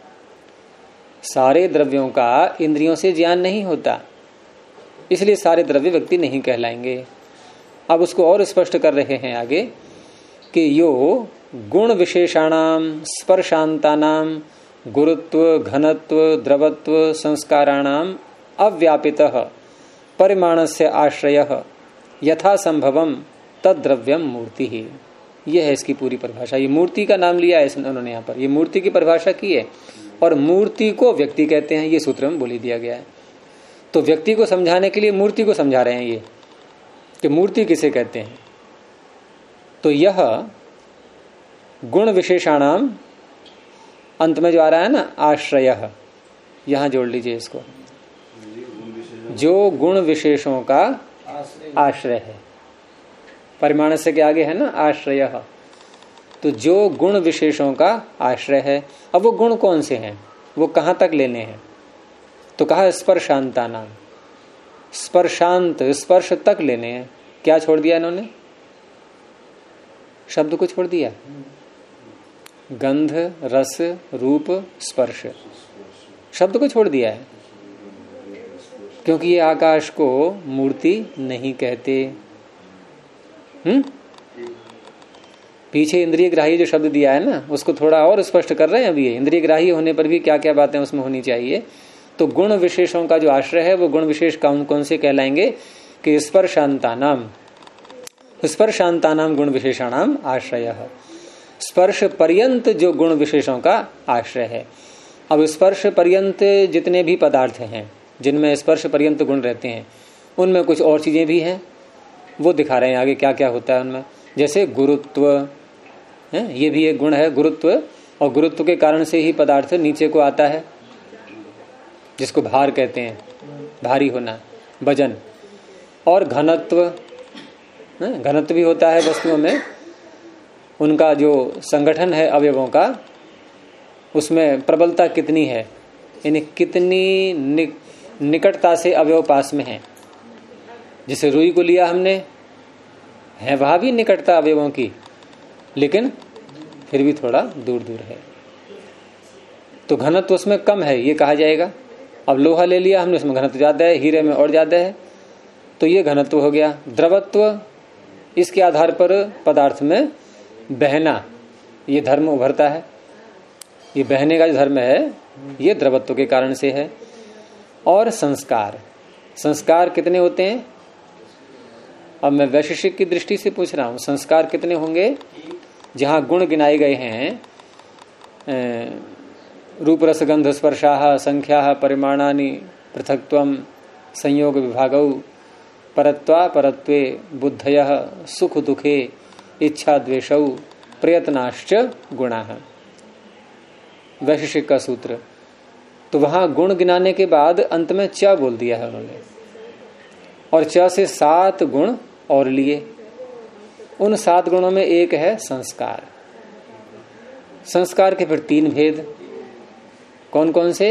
सारे द्रव्यों का इंद्रियों से ज्ञान नहीं होता, इसलिए सारे द्रव्य व्यक्ति नहीं कहलाएंगे। अब उसको और स्पष्ट कर रहे हैं आगे कि यो गुण विशेषाणाम स्पर्शांतानाम गुरुत्व घनत्व द्रवत्व संस्काराणाम अव्यापितः परिमाणस्य आश्रयः यथा संभवम तद्द्रव्यम मूर्ति ही। यह है इसकी पूरी परिभाषा। ये मूर्ति का नाम लिया है उन्होंने यहाँ पर, ये मूर्ति की परिभाषा की है। और मूर्ति को व्यक्ति कहते हैं, ये सूत्र में बोली दिया गया है। तो व्यक्ति को समझाने के लिए मूर्ति को समझा रहे हैं ये, कि मूर्ति किसे कहते हैं। तो यह गुण विशेषाणाम, अंत में जो आ रहा है ना आश्रय, यहां जोड़ लीजिए इसको, जो गुण विशेषों का आश्रय है। परिमाण से के आगे है ना आश्रय, तो जो गुण विशेषों का आश्रय है। अब वो गुण कौन से हैं, वो कहां तक लेने हैं? तो कहा स्पर्शांता नाम, स्पर्शांत, स्पर्श तक लेने हैं। क्या छोड़ दिया इन्होंने? शब्द को छोड़ दिया। गंध रस रूप स्पर्श, शब्द को छोड़ दिया है, क्योंकि ये आकाश को मूर्ति नहीं कहते। पीछे इंद्रिय ग्राही जो शब्द दिया है ना, उसको थोड़ा और स्पष्ट कर रहे हैं अभी। इंद्रिय ग्राही होने पर भी क्या क्या बातें उसमें होनी चाहिए। तो गुण विशेषों का जो आश्रय है, वो गुण विशेष कौन कौन से कहलाएंगे? कि स्पर्शांतानाम, स्पर्शांतानाम गुण विशेषाणाम आश्रय, स्पर्श पर्यंत जो गुण विशेषों का आश्रय है। अब स्पर्श पर्यंत जितने भी पदार्थ हैं जिनमें स्पर्श पर्यंत गुण रहते हैं, उनमें कुछ और चीजें भी हैं, वो दिखा रहे हैं आगे क्या क्या होता है उनमें। जैसे गुरुत्व है, ये भी एक गुण है, गुरुत्व। और गुरुत्व के कारण से ही पदार्थ नीचे को आता है, जिसको भार कहते हैं, भारी होना, वजन। और घनत्व, घनत्व भी होता है वस्तुओं में। उनका जो संगठन है अवयवों का, उसमें प्रबलता कितनी है, यानी कितनी निकटता से अवयव पास में है। जैसे रुई को लिया हमने, है वहां भी निकटता अवयवों की, लेकिन फिर भी थोड़ा दूर दूर है, तो घनत्व उसमें कम है, ये कहा जाएगा। अब लोहा ले लिया हमने, उसमें घनत्व ज्यादा है, हीरे में और ज्यादा है, तो ये घनत्व हो गया। द्रवत्व, इसके आधार पर पदार्थ में बहना, ये धर्म उभरता है। ये बहने का जो धर्म है ये द्रवत्व के कारण से है। और संस्कार, संस्कार कितने होते हैं? अब मैं वैशेषिक की दृष्टि से पूछ रहा हूं, संस्कार कितने होंगे? जहां गुण गिनाए गए हैं, रूप रस गंध स्पर्शाः संख्याः परिमाणानि पृथक्त्वम संयोग विभागौ परत्वा परत्वे बुद्धयः सुख दुखे इच्छा द्वेषौ प्रयत्नाश्च गुणाः, वैशेषिक का सूत्र। तो वहां गुण गिनाने के बाद अंत में च बोल दिया है उन्होंने, और च से 7 गुण और लिए। उन 7 गुणों में एक है संस्कार। संस्कार के फिर 3 भेद, कौन कौन से?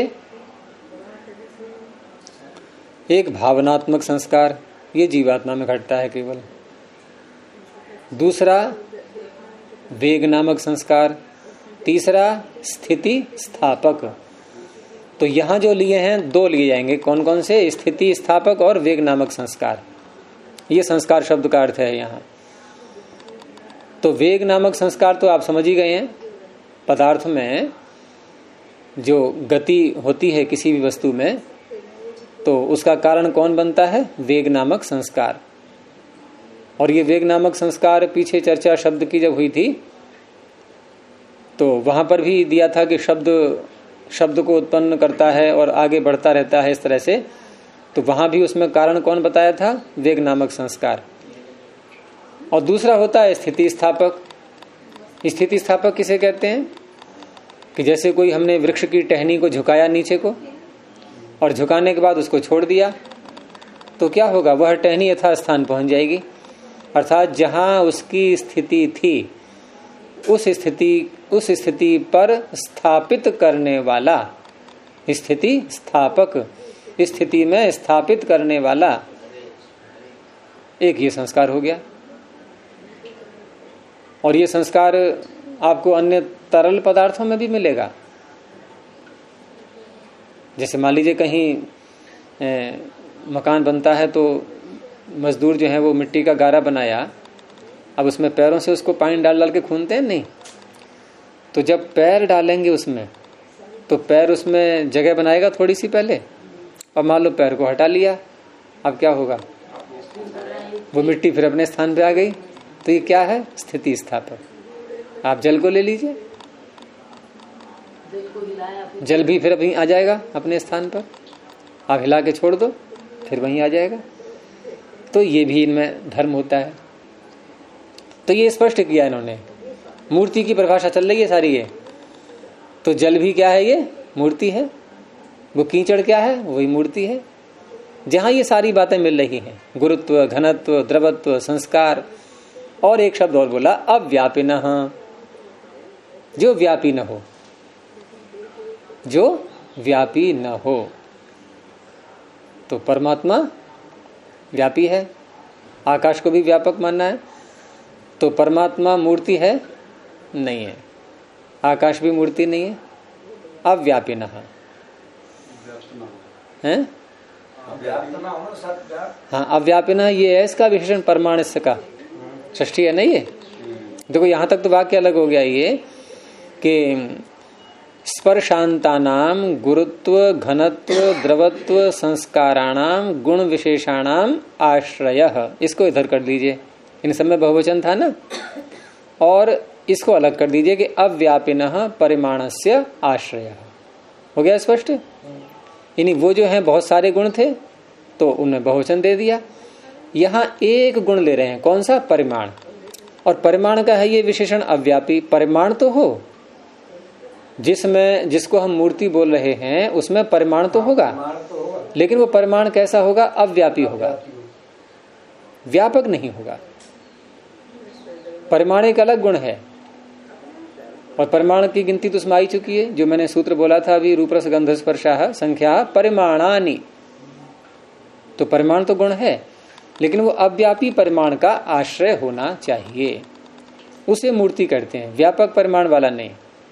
एक भावनात्मक संस्कार, ये जीवात्मा में घटता है केवल। दूसरा वेग नामक संस्कार। तीसरा स्थिति स्थापक। तो यहां जो लिए हैं 2 लिए जाएंगे, कौन कौन से? स्थिति स्थापक और वेग नामक संस्कार। ये संस्कार शब्द का अर्थ है यहां। तो वेग नामक संस्कार तो आप समझ ही गए हैं, पदार्थ में जो गति होती है किसी भी वस्तु में, तो उसका कारण कौन बनता है? वेग नामक संस्कार। और ये वेग नामक संस्कार पीछे चर्चा शब्द की जब हुई थी तो वहां पर भी दिया था कि शब्द को उत्पन्न करता है और आगे बढ़ता रहता है इस तरह से। तो वहां भी उसमें कारण कौन बताया था? वेग नामक संस्कार। और दूसरा होता है स्थिति स्थापक। स्थिति स्थापक किसे कहते हैं? कि जैसे कोई हमने वृक्ष की टहनी को झुकाया नीचे को, और झुकाने के बाद उसको छोड़ दिया, तो क्या होगा? वह टहनी यथास्थान पहुंच जाएगी। अर्थात जहां उसकी स्थिति थी उस स्थिति पर स्थापित करने वाला, स्थिति स्थापक, स्थिति में स्थापित करने वाला एक ये संस्कार हो गया। और ये संस्कार आपको अन्य तरल पदार्थों में भी मिलेगा। जैसे मान लीजिए कहीं मकान बनता है तो मजदूर जो है वो मिट्टी का गारा बनाया, अब उसमें पैरों से उसको पानी डाल डाल के खूनते हैं नहीं, तो जब पैर डालेंगे उसमें तो पैर उसमें जगह बनाएगा थोड़ी सी पहले, और मान लो पैर को हटा लिया, अब क्या होगा? वो मिट्टी फिर अपने स्थान पे आ गई। तो ये क्या है? स्थिति स्थापक। आप जल को ले लीजिए, जल भी फिर अभी आ जाएगा अपने स्थान पर, आप हिला के छोड़ दो फिर वहीं आ जाएगा। तो ये भी इनमें धर्म होता है। तो ये स्पष्ट किया इन्होंने। मूर्ति की परिभाषा चल रही है सारी ये। तो जल भी क्या है? ये मूर्ति है। वो कीचड़ क्या है? वही मूर्ति है। जहां ये सारी बातें मिल रही हैं, गुरुत्व, घनत्व, द्रवत्व, संस्कार, और एक शब्द और बोला, अव्यापिनः, जो व्यापी न हो, जो व्यापी न हो। तो परमात्मा व्यापी है, आकाश को भी व्यापक मानना है। तो परमात्मा मूर्ति है? नहीं है। आकाश भी मूर्ति नहीं है। अव्यापिनः है। हाँ, अव्यापिनः ये है इसका विशेषण परमाणस्य का, षष्ठी है ना ये। देखो यहां तक तो वाक्य अलग हो गया ये कि स्पर्शांतानाम गुरुत्व, घनत्व, द्रवत्व, संस्काराणाम, गुण विशेषाणाम आश्रयः, इसको इधर कर दीजिए, इन सब में बहुवचन था ना, और इसको अलग कर दीजिए कि अव्यापिनः परिमाणस्य आश्रयः। हो गया स्पष्ट? यानी वो जो है बहुत सारे गुण थे तो उन्हें बहुवचन दे दिया। यहां एक गुण ले रहे हैं, कौन सा? परिमाण। और परिमाण का है ये विशेषण अव्यापी। परिमाण तो हो, जिसको हम मूर्ति बोल रहे हैं उसमें परिमाण तो होगा, लेकिन वो परिमाण कैसा होगा? अव्यापी होगा, व्यापक नहीं होगा। परिमाण एक अलग गुण है, और परिमाण की गिनती तो उसमें आई चुकी है, जो मैंने सूत्र बोला था अभी, रूप रस गंध स्पर्शाः संख्या परिमाणानि। तो परिमाण तो गुण है, लेकिन वो अव्यापी परिमाण का आश्रय होना चाहिए, उसे मूर्ति कहते हैं, व्यापक परिमाण वाला नहीं।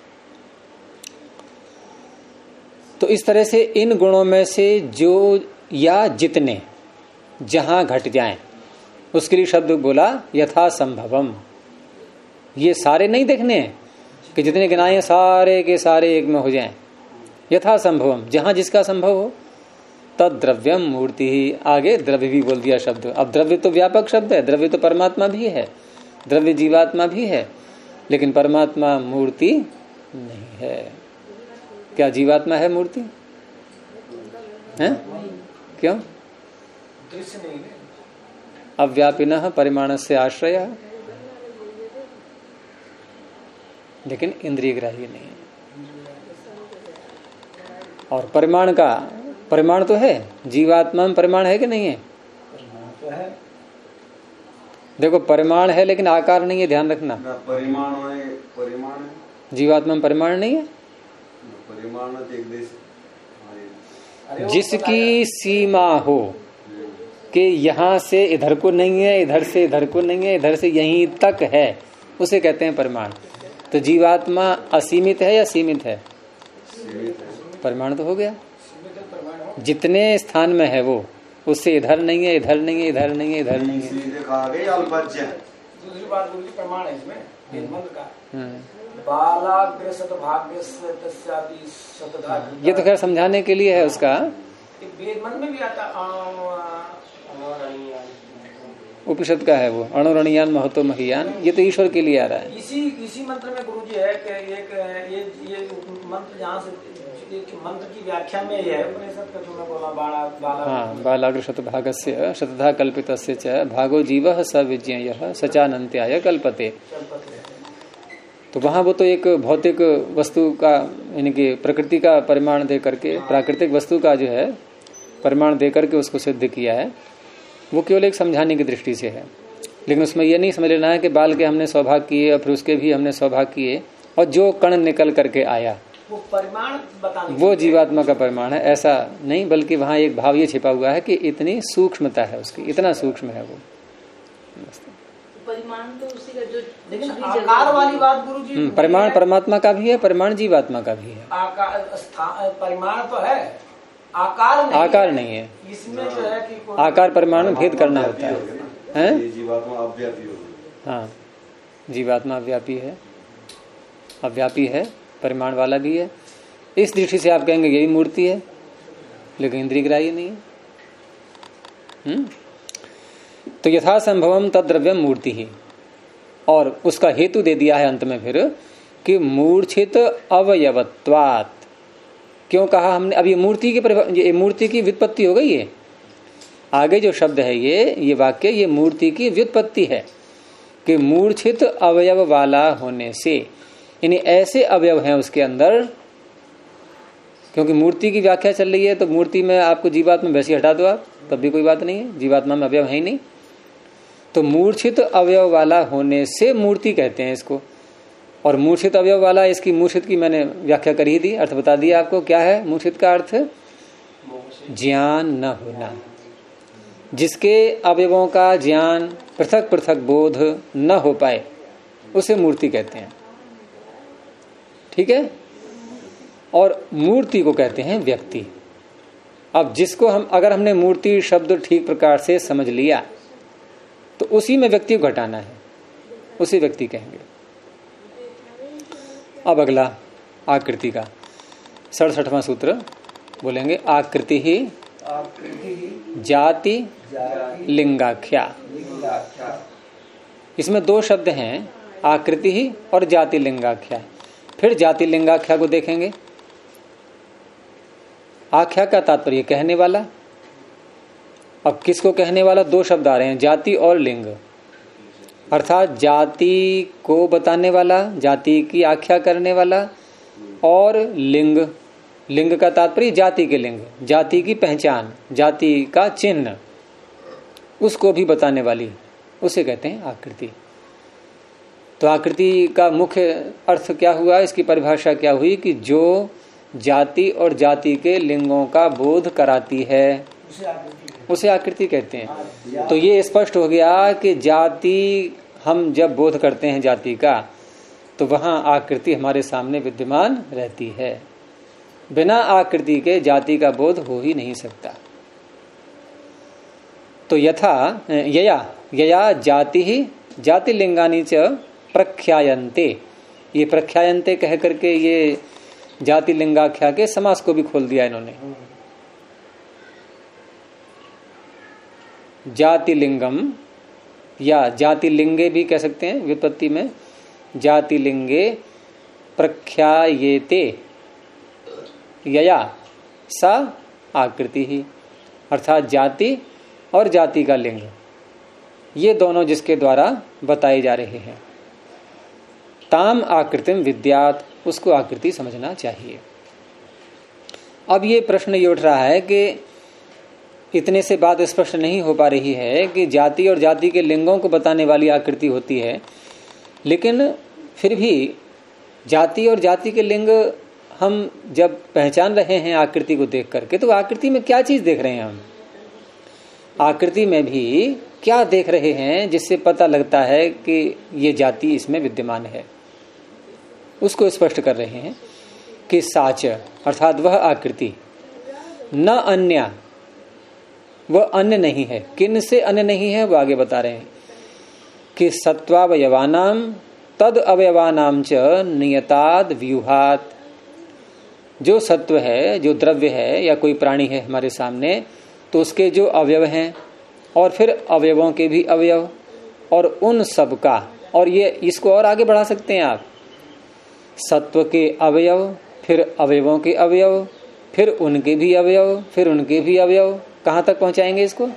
तो इस तरह से इन गुणों में से जो या जितने जहां घट जाएं उसके लिए शब्द बोला यथा संभवम। ये सारे नहीं देखने हैं कि जितने गिनाए सारे के सारे एक में हो जाएं। यथा संभवम, जहां जिसका संभव हो। तद द्रव्यम मूर्ति ही, आगे द्रव्य भी बोल दिया शब्द। अब द्रव्य तो व्यापक शब्द है, द्रव्य तो परमात्मा भी है, द्रव्य जीवात्मा भी है, लेकिन परमात्मा मूर्ति नहीं है। क्या जीवात्मा है मूर्ति? है? क्यों?
दृश्य नहीं है।
अव्यापिनः परिमाणस्य आश्रय, लेकिन इंद्रिय ग्राह्य नहीं है। और परिमाण का, परिमाण तो है, जीवात्मा में परिमाण है कि नहीं है?
तो है।
देखो परिमाण है लेकिन आकार नहीं है, ध्यान रखना।
परिमाण है, परिमाण है,
जीवात्मा में परिमाण नहीं है।
परिमाण एक देश
जिसकी सीमा हो कि यहाँ से इधर को नहीं है, इधर से इधर को नहीं है, इधर से यहीं तक है, उसे कहते हैं परिमाण। तो जीवात्मा असीमित है या सीमित है? परिमाण तो हो गया, जितने स्थान में है वो, उससे इधर नहीं है, इधर नहीं है, इधर नहीं है, इधर नहीं है।
दूसरी बात गुरु जी प्रमाण है इसमें मंत्र का, बालाग्र शतभाग्य तस्यापि शतधा।
ये तो खैर समझाने के लिए है उसका।
वेद मंत्र में भी आता,
उपनिषद का है वो, अणुरणीयान महतो महियान, ये तो ईश्वर के लिए आ रहा है।
इसी मंत्र में गुरु जी है कि ये मंत्र जहाँ से मंत्र की व्याख्या में है, उपनिषद का जो मैं बोला बाला।
हाँ, बालाग्र शतभागस्य शतधा कल्पितस्य च भागो जीवः स विज्ञेयः सचानन्त्याय कल्पते। तो वहां वो तो एक भौतिक वस्तु का, यानी कि प्रकृति का परिमाण दे करके, प्राकृतिक वस्तु का जो है परिमाण दे करके उसको सिद्ध किया है। वो केवल एक समझाने की दृष्टि से है, लेकिन उसमें यह नहीं समझ लेना है कि बाल के हमने सौभाग्य किए और फिर उसके भी हमने सौभाग्य किए और जो कण निकल करके आया
वो परिमाण बताने,
वो जीवात्मा का परिमाण है, ऐसा नहीं। बल्कि वहां एक भाव ये छिपा हुआ है कि इतनी सूक्ष्मता है उसकी, इतना सूक्ष्म है वो।
परिमाण तो उसी का जो,
लेकिन आकार वाली बात गुरु जी,
परिमाण परमात्मा का भी है, परिमाण जीवात्मा का भी है।
परिमाण तो है, आकार नहीं,
आकार नहीं है।
इसमें जो है कि
आकार परिमाण में भेद करना होता है।
जीवात्मा अव्यापी होगी।
हाँ, जीवात्मा अव्यापी है, अव्यापी है, परिमाण वाला भी है। इस दृष्टि से आप कहेंगे यही मूर्ति है, लेकिन इंद्रिय ग्राह्य नहीं है। तो यथा संभवम तद द्रव्यम मूर्ति ही, और उसका हेतु दे दिया है अंत में फिर कि मूर्छित अवयवत्वात्। क्यों कहा हमने? अब ये मूर्ति की व्युत्पत्ति हो गई है। आगे जो शब्द है ये वाक्य, ये मूर्ति की व्युत्पत्ति है कि मूर्छित अवयव वाला होने से, यानी ऐसे अवयव हैं उसके अंदर। क्योंकि मूर्ति की व्याख्या चल रही है तो मूर्ति में आपको जीवात्मा वैसे हटा दो आप, तब भी कोई बात नहीं है, जीवात्मा में अवयव है ही नहीं। तो मूर्छित अवयव वाला होने से मूर्ति कहते हैं इसको। और मूर्छित अवयव वाला, इसकी मूर्छित की मैंने व्याख्या कर ही दी, अर्थ बता दिया आपको। क्या है मूर्छित का अर्थ? ज्ञान न होना, जिसके अवयवों का ज्ञान पृथक पृथक बोध न हो पाए, उसे मूर्ति कहते हैं। ठीक है। और मूर्ति को कहते हैं व्यक्ति। अब जिसको हम, अगर हमने मूर्ति शब्द ठीक प्रकार से समझ लिया तो उसी में व्यक्ति को घटाना है, उसी व्यक्ति कहेंगे। अब अगला आकृति का 67वां सूत्र बोलेंगे। आकृति ही जाति लिंगाख्या। इसमें दो शब्द हैं, आकृति ही और जाति लिंगाख्या। फिर जाति लिंगाख्या को देखेंगे। आख्या का तात्पर्य कहने वाला। अब किसको कहने वाला? दो शब्द आ रहे हैं, जाति और लिंग। अर्थात जाति को बताने वाला, जाति की आख्या करने वाला, और लिंग। लिंग का तात्पर्य जाति के लिंग, जाति की पहचान, जाति का चिन्ह, उसको भी बताने वाली, उसे कहते हैं आकृति। तो आकृति का मुख्य अर्थ क्या हुआ, इसकी परिभाषा क्या हुई कि जो जाति और जाति के लिंगों का बोध कराती है, उसे आकृति कहते हैं। तो ये स्पष्ट हो गया कि जाति हम जब बोध करते हैं जाति का, तो वहां आकृति हमारे सामने विद्यमान रहती है। बिना आकृति के जाति का बोध हो ही नहीं सकता। तो यथा यया यया जाति ही जाति लिंगानी च प्रख्यायन्ते, ये प्रख्यायन्ते कह करके ये जाति लिंगाख्या के समास को भी खोल दिया इन्होंने। जाति लिंगम या जाति लिंगे भी कह सकते हैं व्युत्पत्ति में, जाति लिंगे प्रख्यायेते यया सा आकृति ही, अर्थात जाति और जाति का लिंग ये दोनों जिसके द्वारा बताए जा रहे हैं, ताम आकृतिम विद्यात, उसको आकृति समझना चाहिए। अब ये प्रश्न ये उठ रहा है कि इतने से बात स्पष्ट नहीं हो पा रही है कि जाति और जाति के लिंगों को बताने वाली आकृति होती है, लेकिन फिर भी जाति और जाति के लिंग हम जब पहचान रहे हैं आकृति को देख करके, तो आकृति में क्या चीज देख रहे हैं हम, आकृति में भी क्या देख रहे हैं जिससे पता लगता है कि ये जाति इसमें विद्यमान है, उसको स्पष्ट कर रहे हैं कि साच अर्थात वह आकृति न अन्य, वह अन्य नहीं है। किन से अन्य नहीं है वो आगे बता रहे हैं कि सत्वावयवानाम तद अवयवानाम च नियताद व्यूहात, जो सत्व है, जो द्रव्य है या कोई प्राणी है हमारे सामने, तो उसके जो अवयव हैं और फिर अवयवों के भी अवयव और उन सब का, और ये इसको और आगे बढ़ा सकते हैं आप, सत्व के अवयव फिर अवयवों के अवयव फिर उनके भी अवयव फिर उनके भी अवयव, कहाँ तक पहुंचाएंगे इसको,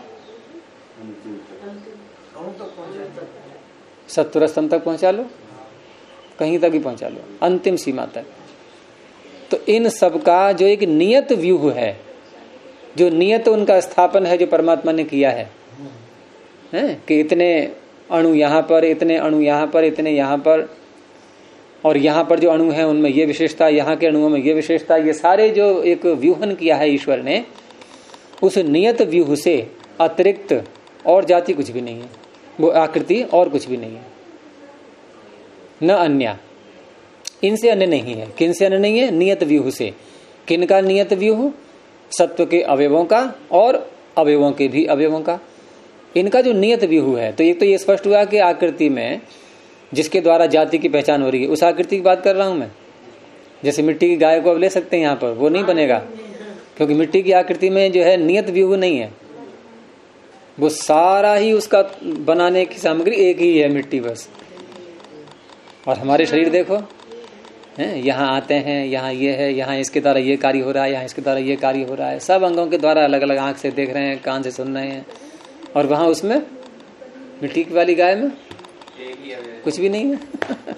सत्वर स्तंभ तक पहुंचा लो, कहीं तक ही पहुंचा लो, अंतिम सीमा तक। तो इन सब का जो एक नियत व्यूह है, जो नियत उनका स्थापन है जो परमात्मा ने किया है कि इतने अणु यहाँ पर, इतने अणु यहाँ पर, इतने यहाँ पर, और यहाँ पर जो अणु है उनमें ये विशेषता, यहाँ के अणुओं में ये विशेषता, ये सारे जो एक व्यूहन किया है ईश्वर ने, उस नियत व्यूह से अतिरिक्त और जाति कुछ भी नहीं है, वो आकृति और कुछ भी नहीं है। न अन्य, इनसे अन्य नहीं है। किन से अन्य नहीं है? नियत व्यूह से। किन का नियत व्यूह? सत्व के अवयवों का और अवयवों के भी अवयवों का, इनका जो नियत व्यूह है। तो एक तो ये स्पष्ट हुआ कि आकृति में जिसके द्वारा जाति की पहचान हो रही है, उस आकृति की बात कर रहा हूं मैं। जैसे मिट्टी की गाय को अब ले सकते हैं यहाँ पर, वो नहीं बनेगा, क्योंकि मिट्टी की आकृति में जो है नियत व्यूह नहीं है, वो सारा ही उसका बनाने की सामग्री एक ही है, मिट्टी बस। और हमारे शरीर देखो हैं, यहाँ आते हैं, यहाँ ये है, यहाँ इसके द्वारा ये कार्य हो रहा है, यहाँ इसके द्वारा ये कार्य हो रहा है, सब अंगों के द्वारा अलग अलग, आंख से देख रहे हैं, कान से सुन रहे हैं, और वहां उसमें मिट्टी वाली गाय में कुछ भी नहीं है।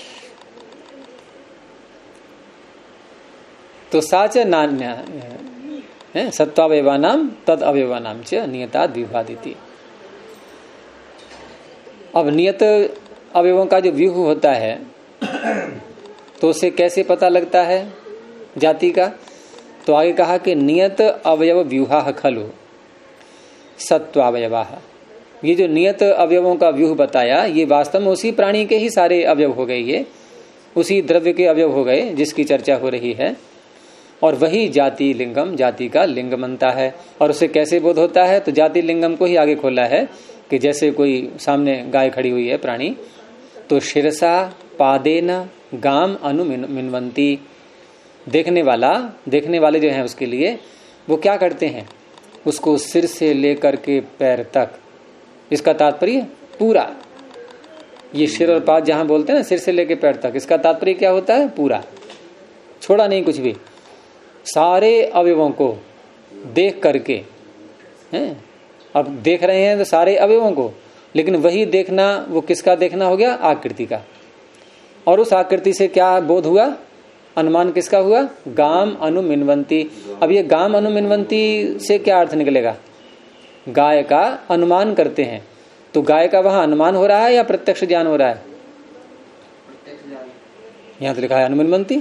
तो साच नान्य सत्वावयवानाम तद अवयवानाम च नियताद विभादिति। अब नियत अवयवों का जो व्यूह होता है तो उसे कैसे पता लगता है जाति का? तो आगे कहा कि नियत अवयव व्यूहा खलु सत्वावयवा। ये जो नियत अवयवों का व्यूह बताया, ये वास्तव में उसी प्राणी के ही सारे अवयव हो गए, ये उसी द्रव्य के अवयव हो गए जिसकी चर्चा हो रही है। और वही जाति लिंगम, जाति का लिंग बनता है। और उसे कैसे बोध होता है? तो जाति लिंगम को ही आगे खोला है कि जैसे कोई सामने गाय खड़ी हुई है प्राणी, तो शिरसा पादेन गाम अनुमिन्वंती। देखने वाले जो हैं उसके लिए वो क्या करते हैं? उसको सिर से लेकर के पैर तक, इसका तात्पर्य पूरा, ये सिर और पाद जहां बोलते हैं ना, सिर से लेकर पैर तक, इसका तात्पर्य क्या होता है? पूरा, छोड़ा नहीं कुछ भी, सारे अवयवों को देख करके हैं। अब देख रहे हैं तो सारे अवयवों को, लेकिन वही देखना, वो किसका देखना हो गया? आकृति का। और उस आकृति से क्या बोध हुआ? अनुमान किसका हुआ? गाम अनुमिन्वंती। अब ये गाम अनुमिन्वंती से क्या अर्थ निकलेगा? गाय का अनुमान करते हैं, तो गाय का वहां अनुमान हो रहा है या प्रत्यक्ष ज्ञान हो रहा है? यहां तो लिखा है अनुमिन्वंती।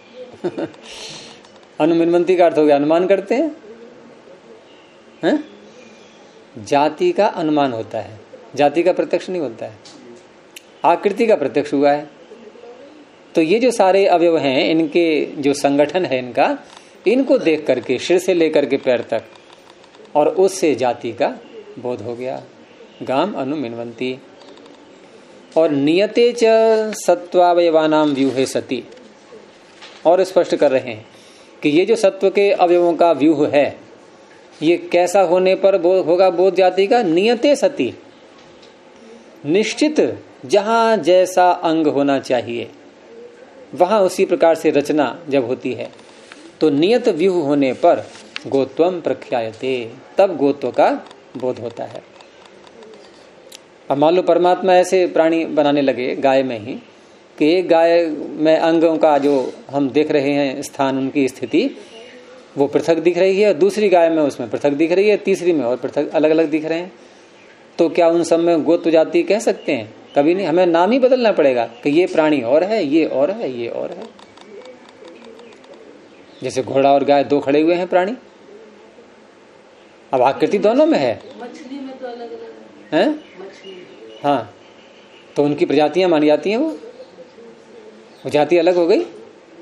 अनुमिन्वंती का अर्थ हो गया अनुमान करते हैं। जाति का अनुमान होता है, जाति का प्रत्यक्ष नहीं होता है, आकृति का प्रत्यक्ष हुआ है। तो ये जो सारे अवयव हैं, इनके जो संगठन है इनका, इनको देख करके सिर से लेकर के पैर तक, और उससे जाति का बोध हो गया। गाम अनुमिन्वन्ति। और नियते च सत्वावयवानाम व्यूहे सति, और स्पष्ट कर रहे हैं कि ये जो सत्व के अवयवों का व्यूह है, ये कैसा होने पर होगा बोध जाति का? नियते सति, निश्चित जहां जैसा अंग होना चाहिए वहां उसी प्रकार से रचना जब होती है, तो नियत व्यूह होने पर गोत्वम प्रख्यायते, तब गोत्व का बोध होता है। अब मान लो परमात्मा ऐसे प्राणी बनाने लगे गाय में ही कि एक गाय में अंगों का जो हम देख रहे हैं स्थान, उनकी स्थिति वो पृथक दिख रही है, दूसरी गाय में उसमें पृथक दिख रही है, तीसरी में और पृथक अलग अलग दिख रहे हैं, तो क्या उन सब में गोत्र जाति कह सकते हैं? कभी नहीं। हमें नाम ही बदलना पड़ेगा कि ये प्राणी और है, ये और है, ये और है। जैसे घोड़ा और गाय दो खड़े हुए हैं प्राणी, अब आकृति दोनों में है।
मछली में तो अलग अलग
है,
मछली,
हाँ, तो उनकी प्रजातियां मानी जाती हैं, वो जाति अलग हो गई।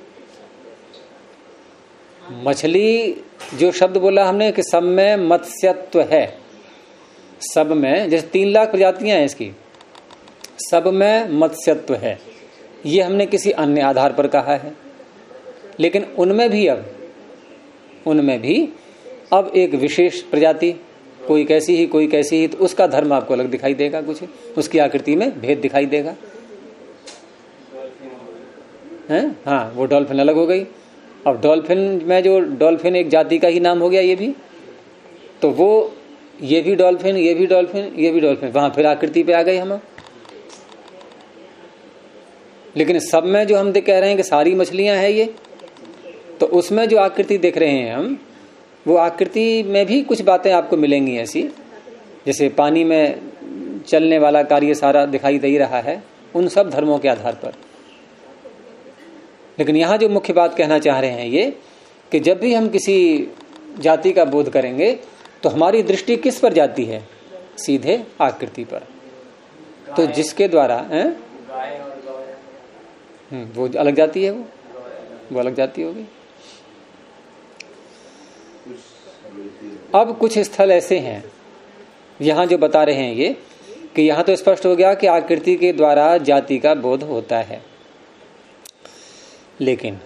मछली जो शब्द बोला हमने कि सब में मत्स्यत्व है, सब में, जैसे 3 लाख प्रजातियां हैं इसकी, सब में मत्स्यत्व है, ये हमने किसी अन्य आधार पर कहा है। लेकिन उनमें भी अब एक विशेष प्रजाति, कोई कैसी ही कोई कैसी ही, तो उसका धर्म आपको अलग दिखाई देगा, कुछ उसकी आकृति में भेद दिखाई देगा। हैं, हाँ, वो डॉल्फिन अलग हो गई। अब डॉल्फिन में जो डॉल्फिन एक जाति का ही नाम हो गया, ये भी, तो वो ये भी डॉल्फिन, ये भी डॉल्फिन, ये भी डॉल्फिन, वहां फिर आकृति पे आ गए हम। लेकिन सब में जो हम कह रहे हैं कि सारी मछलियां हैं ये, तो उसमें जो आकृति देख रहे हैं हम, वो आकृति में भी कुछ बातें आपको मिलेंगी ऐसी, जैसे पानी में चलने वाला कार्य सारा दिखाई दे रहा है, उन सब धर्मों के आधार पर। लेकिन यहां जो मुख्य बात कहना चाह रहे हैं ये कि जब भी हम किसी जाति का बोध करेंगे तो हमारी दृष्टि किस पर जाती है? सीधे आकृति पर। तो जिसके द्वारा वो अलग जाती है, वो अलग जाती होगी। अब कुछ स्थल ऐसे हैं यहां जो बता रहे हैं ये कि यहां तो स्पष्ट हो गया कि आकृति के द्वारा जाति का बोध होता है। लेकिन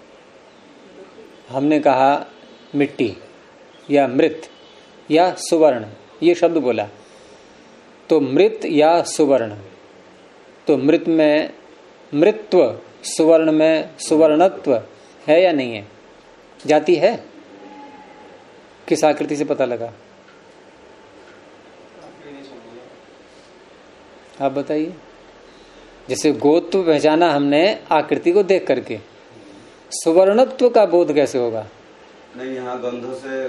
हमने कहा मिट्टी या मृत या सुवर्ण, ये शब्द बोला, तो मृत या सुवर्ण, तो मृत में मृत्व, सुवर्ण में सुवर्णत्व है या नहीं है? जाति है? किस आकृति से पता लगा? आप बताइए। जैसे गोत्व पहचाना हमने आकृति को देख करके, सुवर्णत्व का बोध कैसे होगा?
नहीं, यहाँ गंधों से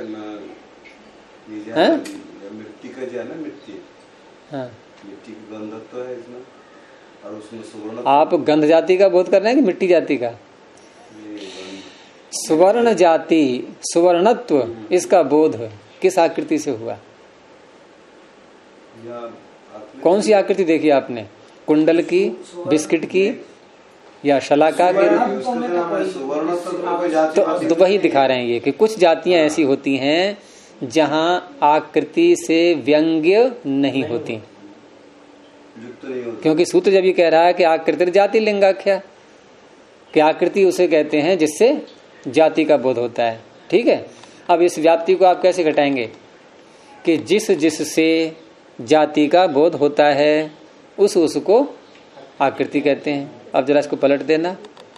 मिट्टी का जो है ना, मिट्टी, हाँ, मिट्टी की गंधत्व है इसमें, और उसमें सुवर्ण।
आप गंध जाति का बोध कर रहे हैं कि मिट्टी जाति का? सुवर्ण जाति, सुवर्णत्व, इसका बोध किस आकृति से हुआ? कौन सी आकृति देखी आपने? कुंडल की, बिस्किट की या शलाका की? तो वही दिखा रहे हैं ये कि कुछ जातियां ऐसी होती हैं जहां आकृति से व्यंग्य नहीं होती, क्योंकि सूत्र जब ये कह रहा है कि आकृति जाति लिंगाख्या, कि आकृति उसे कहते हैं जिससे जाति का बोध होता है। ठीक है, अब इस व्याप्ति को आप कैसे घटाएंगे कि जिससे जाति का बोध होता है उसको आकृति कहते हैं। अब जरा इसको पलट देना।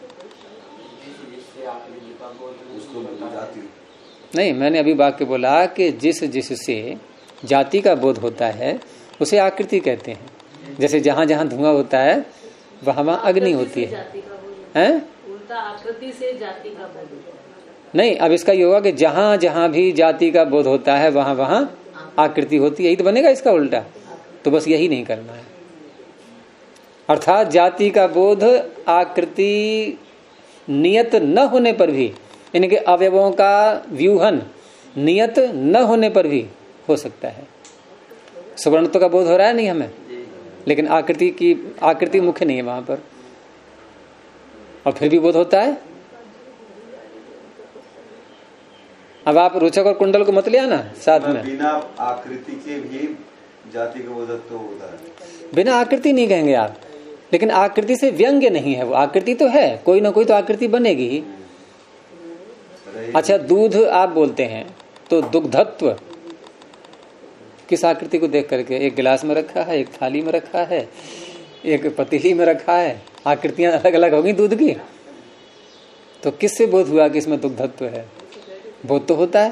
नहीं, मैंने अभी वाक्य बोला कि जिससे जाति का बोध होता है उसे आकृति कहते हैं। जैसे जहां जहां धुआं होता है वहां वहां अग्नि होती है, हैं?
उल्टा आकृति से जाति का बोध।
नहीं, अब इसका ये होगा कि जहां जहां भी जाति का बोध होता है वहां वहां आकृति होती है, यही तो बनेगा इसका उल्टा। तो बस यही नहीं करना है, अर्थात जाति का बोध आकृति नियत न होने पर भी, इनके अवयवों का व्यूहन नियत न होने पर भी हो सकता है। सुवर्णत्व का बोध हो रहा है नहीं हमें, लेकिन आकृति मुख्य नहीं है वहां पर, और फिर भी बोध होता है। अब आप रोचक और कुंडल को मत ले आना साथ में।
बिना आकृति के भी जाति का बोधत्व होता है।
बिना आकृति नहीं कहेंगे आप, लेकिन आकृति से व्यंग्य नहीं है वो। आकृति तो है, कोई ना कोई तो आकृति बनेगी ही। अच्छा, दूध आप बोलते हैं तो दुग्धत्व किस आकृति को देख करके? एक गिलास में रखा है, एक थाली में रखा है, एक पतीली में रखा है, आकृतियां अलग अलग होगी दूध की। तो किससे बोध हुआ कि इसमें दुग्धत्व है? बोध तो होता है।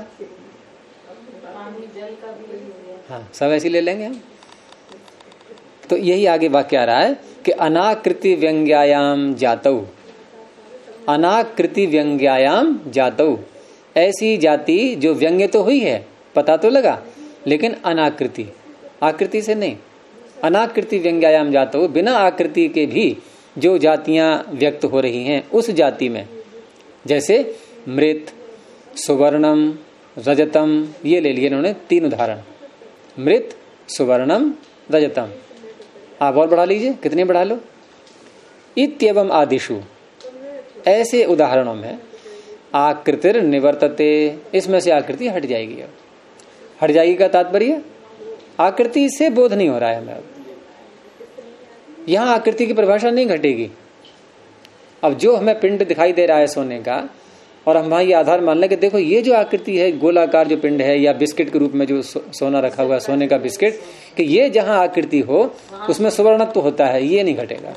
हाँ, सब ऐसे ले लेंगे हम। तो यही आगे वाक्य आ रहा है कि अनाकृति व्यंग्यायाम जातौ, अनाकृति व्यंग्यायाम जातौ, ऐसी जाति जो व्यंग्य तो हुई है, पता तो लगा, लेकिन अनाकृति, आकृति से नहीं। अनाकृति व्यंग्यायाम जातौ, बिना आकृति के भी जो जातियां व्यक्त हो रही हैं उस जाति में, जैसे मृत, सुवर्णम, रजतम, ये ले लिए इन्होंने 3 उदाहरण। मृत, सुवर्णम, रजतम। आप और बढ़ा लीजिए, कितने बढ़ा लो? इत्येवम आदिशु, ऐसे उदाहरणों में आकृतिर निवर्तते, इसमें से आकृति हट जाएगी। अब हट जाएगी का तात्पर्य आकृति से बोध नहीं हो रहा है हमें। अब यहां आकृति की परिभाषा नहीं घटेगी। अब जो हमें पिंड दिखाई दे रहा है सोने का, और हम वहां ये आधार मान लें कि देखो ये जो आकृति है, गोलाकार जो पिंड है, या बिस्किट के रूप में जो सोना रखा हुआ है, सोने का बिस्किट, कि ये जहां आकृति हो उसमें सुवर्णत्व होता है, ये नहीं घटेगा।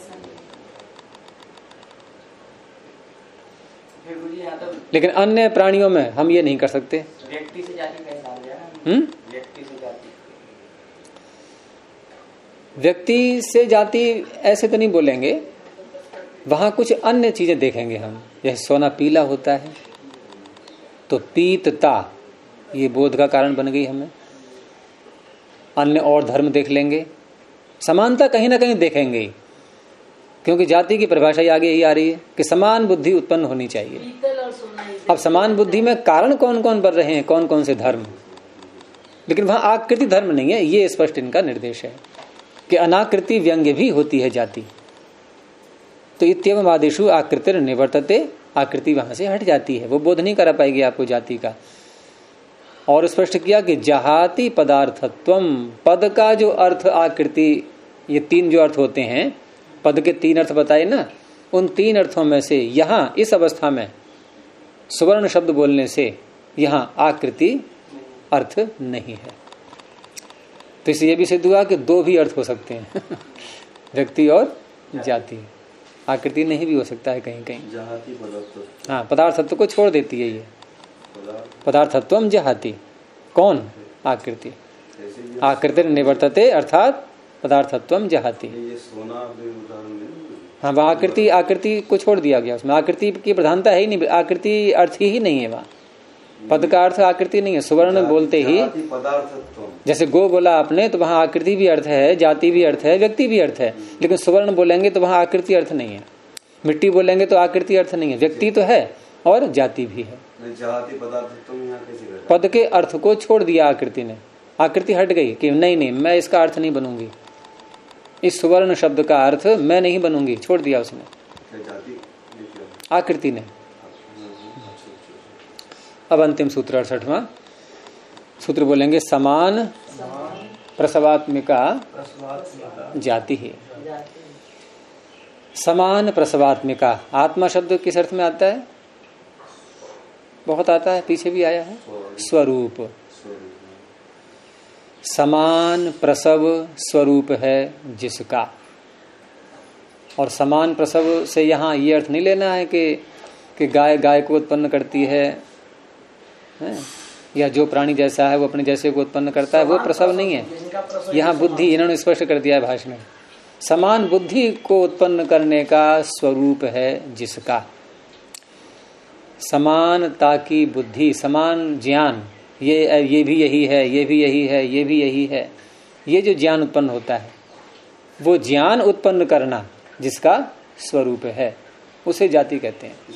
लेकिन अन्य प्राणियों में हम ये नहीं कर सकते।
व्यक्ति से जाति कैसा आ गया? व्यक्ति से जाति,
व्यक्ति से जाति ऐसे तो नहीं बोलेंगे, वहां कुछ अन्य चीजें देखेंगे हम। जैसे सोना पीला होता है तो पीतता, ये बोध का कारण बन गई हमें। अन्य और धर्म देख लेंगे, समानता कहीं ना कहीं देखेंगे, क्योंकि जाति की परिभाषा आगे यही आ रही है कि समान बुद्धि उत्पन्न होनी चाहिए। अब समान बुद्धि में कारण कौन कौन बन रहे हैं, कौन कौन से धर्म, लेकिन वहां आकृति धर्म नहीं है, ये स्पष्ट इनका निर्देश है कि अनाकृति व्यंग्य भी होती है जाति। तो इत्येवम आदेशु आकृतिर निवर्तते, आकृति वहां से हट जाती है, वो बोध नहीं करा पाएगी आपको जाति का। और स्पष्ट किया कि जहाति पदार्थत्वम, पद का जो अर्थ आकृति, ये 3 जो अर्थ होते हैं, पद के 3 अर्थ बताए ना, उन 3 अर्थों में से यहां इस अवस्था में सुवर्ण शब्द बोलने से यहां आकृति अर्थ नहीं है। तो इससे यह भी सिद्ध हुआ कि 2 भी अर्थ हो सकते हैं व्यक्ति और जाति, आकृति नहीं भी हो सकता है कहीं कहीं।
जहाति पदार्थ,
हाँ, पदार्थत्व को छोड़ देती है ये। पदार्थत्वम जहाति, कौन? आकृति। आकृति निवर्तते अर्थात पदार्थत्वम जहाति।
ये सोना उदाहरण नहीं।
हाँ, वह आकृति, आकृति को छोड़ दिया गया उसमें। आकृति की प्रधानता है ही नहीं, आकृति अर्थ ही नहीं है वहाँ। पद का अर्थ आकृति नहीं है। सुवर्ण बोलते ही, जैसे गो बोला आपने, तो वहाँ आकृति भी अर्थ है, जाति भी अर्थ है, व्यक्ति भी अर्थ है। लेकिन सुवर्ण बोलेंगे तो वहाँ आकृति अर्थ नहीं है। मिट्टी बोलेंगे तो आकृति अर्थ नहीं है, व्यक्ति तो है और जाति भी है।
जाति पदार्थ
पद के अर्थ को छोड़ दिया आकृति ने। आकृति हट गई कि नहीं, मैं इसका अर्थ नहीं बनूंगी, इस सुवर्ण शब्द का अर्थ मैं नहीं बनूंगी, छोड़ दिया उसने, आकृति ने। अब अंतिम सूत्र 68वां सूत्र बोलेंगे, समान प्रसवात्मिका जाति है। समान प्रसवात्मिका, आत्मा शब्द किस अर्थ में आता है? बहुत आता है, पीछे भी आया है, स्वरूप। समान प्रसव स्वरूप है जिसका। और समान प्रसव से यहाँ ये अर्थ नहीं लेना है कि गाय गाय को उत्पन्न करती है, या जो प्राणी जैसा है वो अपने जैसे को उत्पन्न करता है, वो प्रसव नहीं है। यहाँ बुद्धि इन्होंने स्पष्ट कर दिया है भाषण में। समान बुद्धि को उत्पन्न करने का स्वरूप है जिसका। समानता की बुद्धि, समान ज्ञान, ये भी यही है, ये भी यही है, ये भी यही है, ये जो ज्ञान उत्पन्न होता है, वो ज्ञान उत्पन्न करना जिसका स्वरूप है, उसे जाति कहते हैं।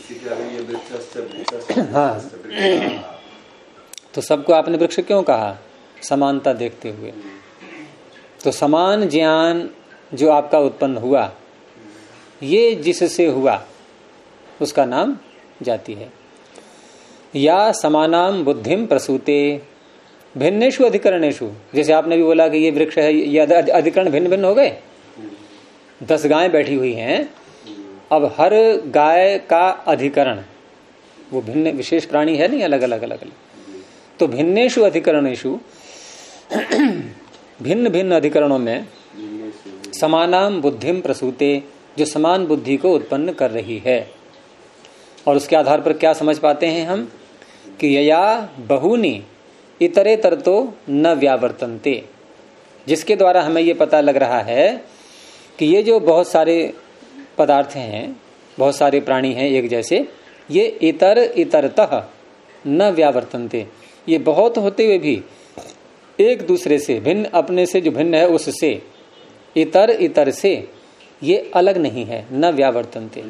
हाँ, तो सबको आपने वृक्ष क्यों कहा? समानता देखते हुए। तो समान ज्ञान जो आपका उत्पन्न हुआ, ये जिससे हुआ उसका नाम जाति है। या समानाम बुद्धिम प्रसूते भिन्नेषु अधिकरणेषु। जैसे आपने भी बोला कि ये वृक्ष है, ये अधिकरण भिन्न भिन्न हो गए। 10 गायें बैठी हुई हैं, अब हर गाय का अधिकरण वो भिन्न विशेष प्राणी है नहीं, अलग अलग अलग अलग। तो भिन्नेषु अधिकरणेषु भिन्न भिन्न अधिकरणों में समानाम बुद्धिम प्रसूते, जो समान बुद्धि को उत्पन्न कर रही है। और उसके आधार पर क्या समझ पाते हैं हम कि यया बहुनी इतरेतर तो न व्यावर्तन्ते, जिसके द्वारा हमें ये पता लग रहा है कि ये जो बहुत सारे पदार्थ हैं, बहुत सारे प्राणी हैं एक जैसे, ये इतर इतरतः न व्यावर्तन्ते, ये बहुत होते हुए भी एक दूसरे से भिन्न, अपने से जो भिन्न है उससे, इतर इतर से ये अलग नहीं है, न व्यावर्तन्ते।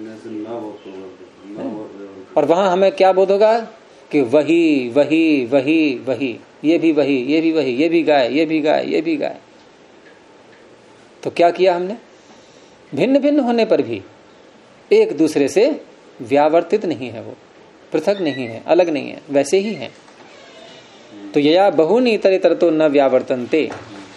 और वहां हमें क्या बोध होगा कि वही वही वही वही, ये भी वही, ये भी वही, ये भी गाय, ये भी गाय, ये भी गाय। तो क्या किया हमने? भिन्न भिन्न होने पर भी एक दूसरे से व्यावर्तित नहीं है, वो पृथक नहीं है, अलग नहीं है, वैसे ही है। तो यया बहुनी इतर इतर तो न व्यावर्तन्ते।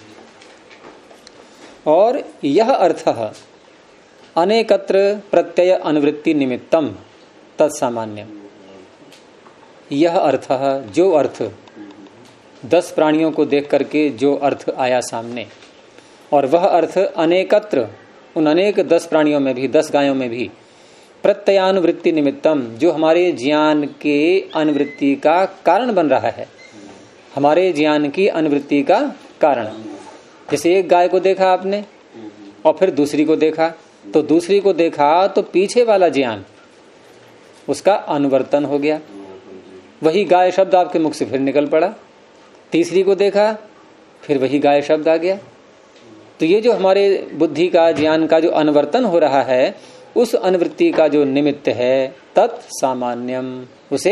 और यह अर्थ अनेकत्र प्रत्यय अनुवृत्ति निमित्तम तत्सामान्य। यह अर्थ, जो अर्थ 10 प्राणियों को देख करके जो अर्थ आया सामने, और वह अर्थ अनेकत्र, उन अनेक 10 प्राणियों में भी, 10 गायों में भी प्रत्ययानुवृत्ति निमित्तम, जो हमारे ज्ञान के अनुवृत्ति का कारण बन रहा है, हमारे ज्ञान की अनुवृत्ति का कारण। जैसे एक गाय को देखा आपने और फिर दूसरी को देखा, तो दूसरी को देखा तो पीछे वाला ज्ञान उसका अनुवर्तन हो गया, वही गाय शब्द आपके मुख से फिर निकल पड़ा। तीसरी को देखा, फिर वही गाय शब्द आ गया। तो ये जो हमारे बुद्धि का, ज्ञान का जो अनुवर्तन हो रहा है, उस अनुवृत्ति का जो निमित्त है तत्सामान्यम, उसे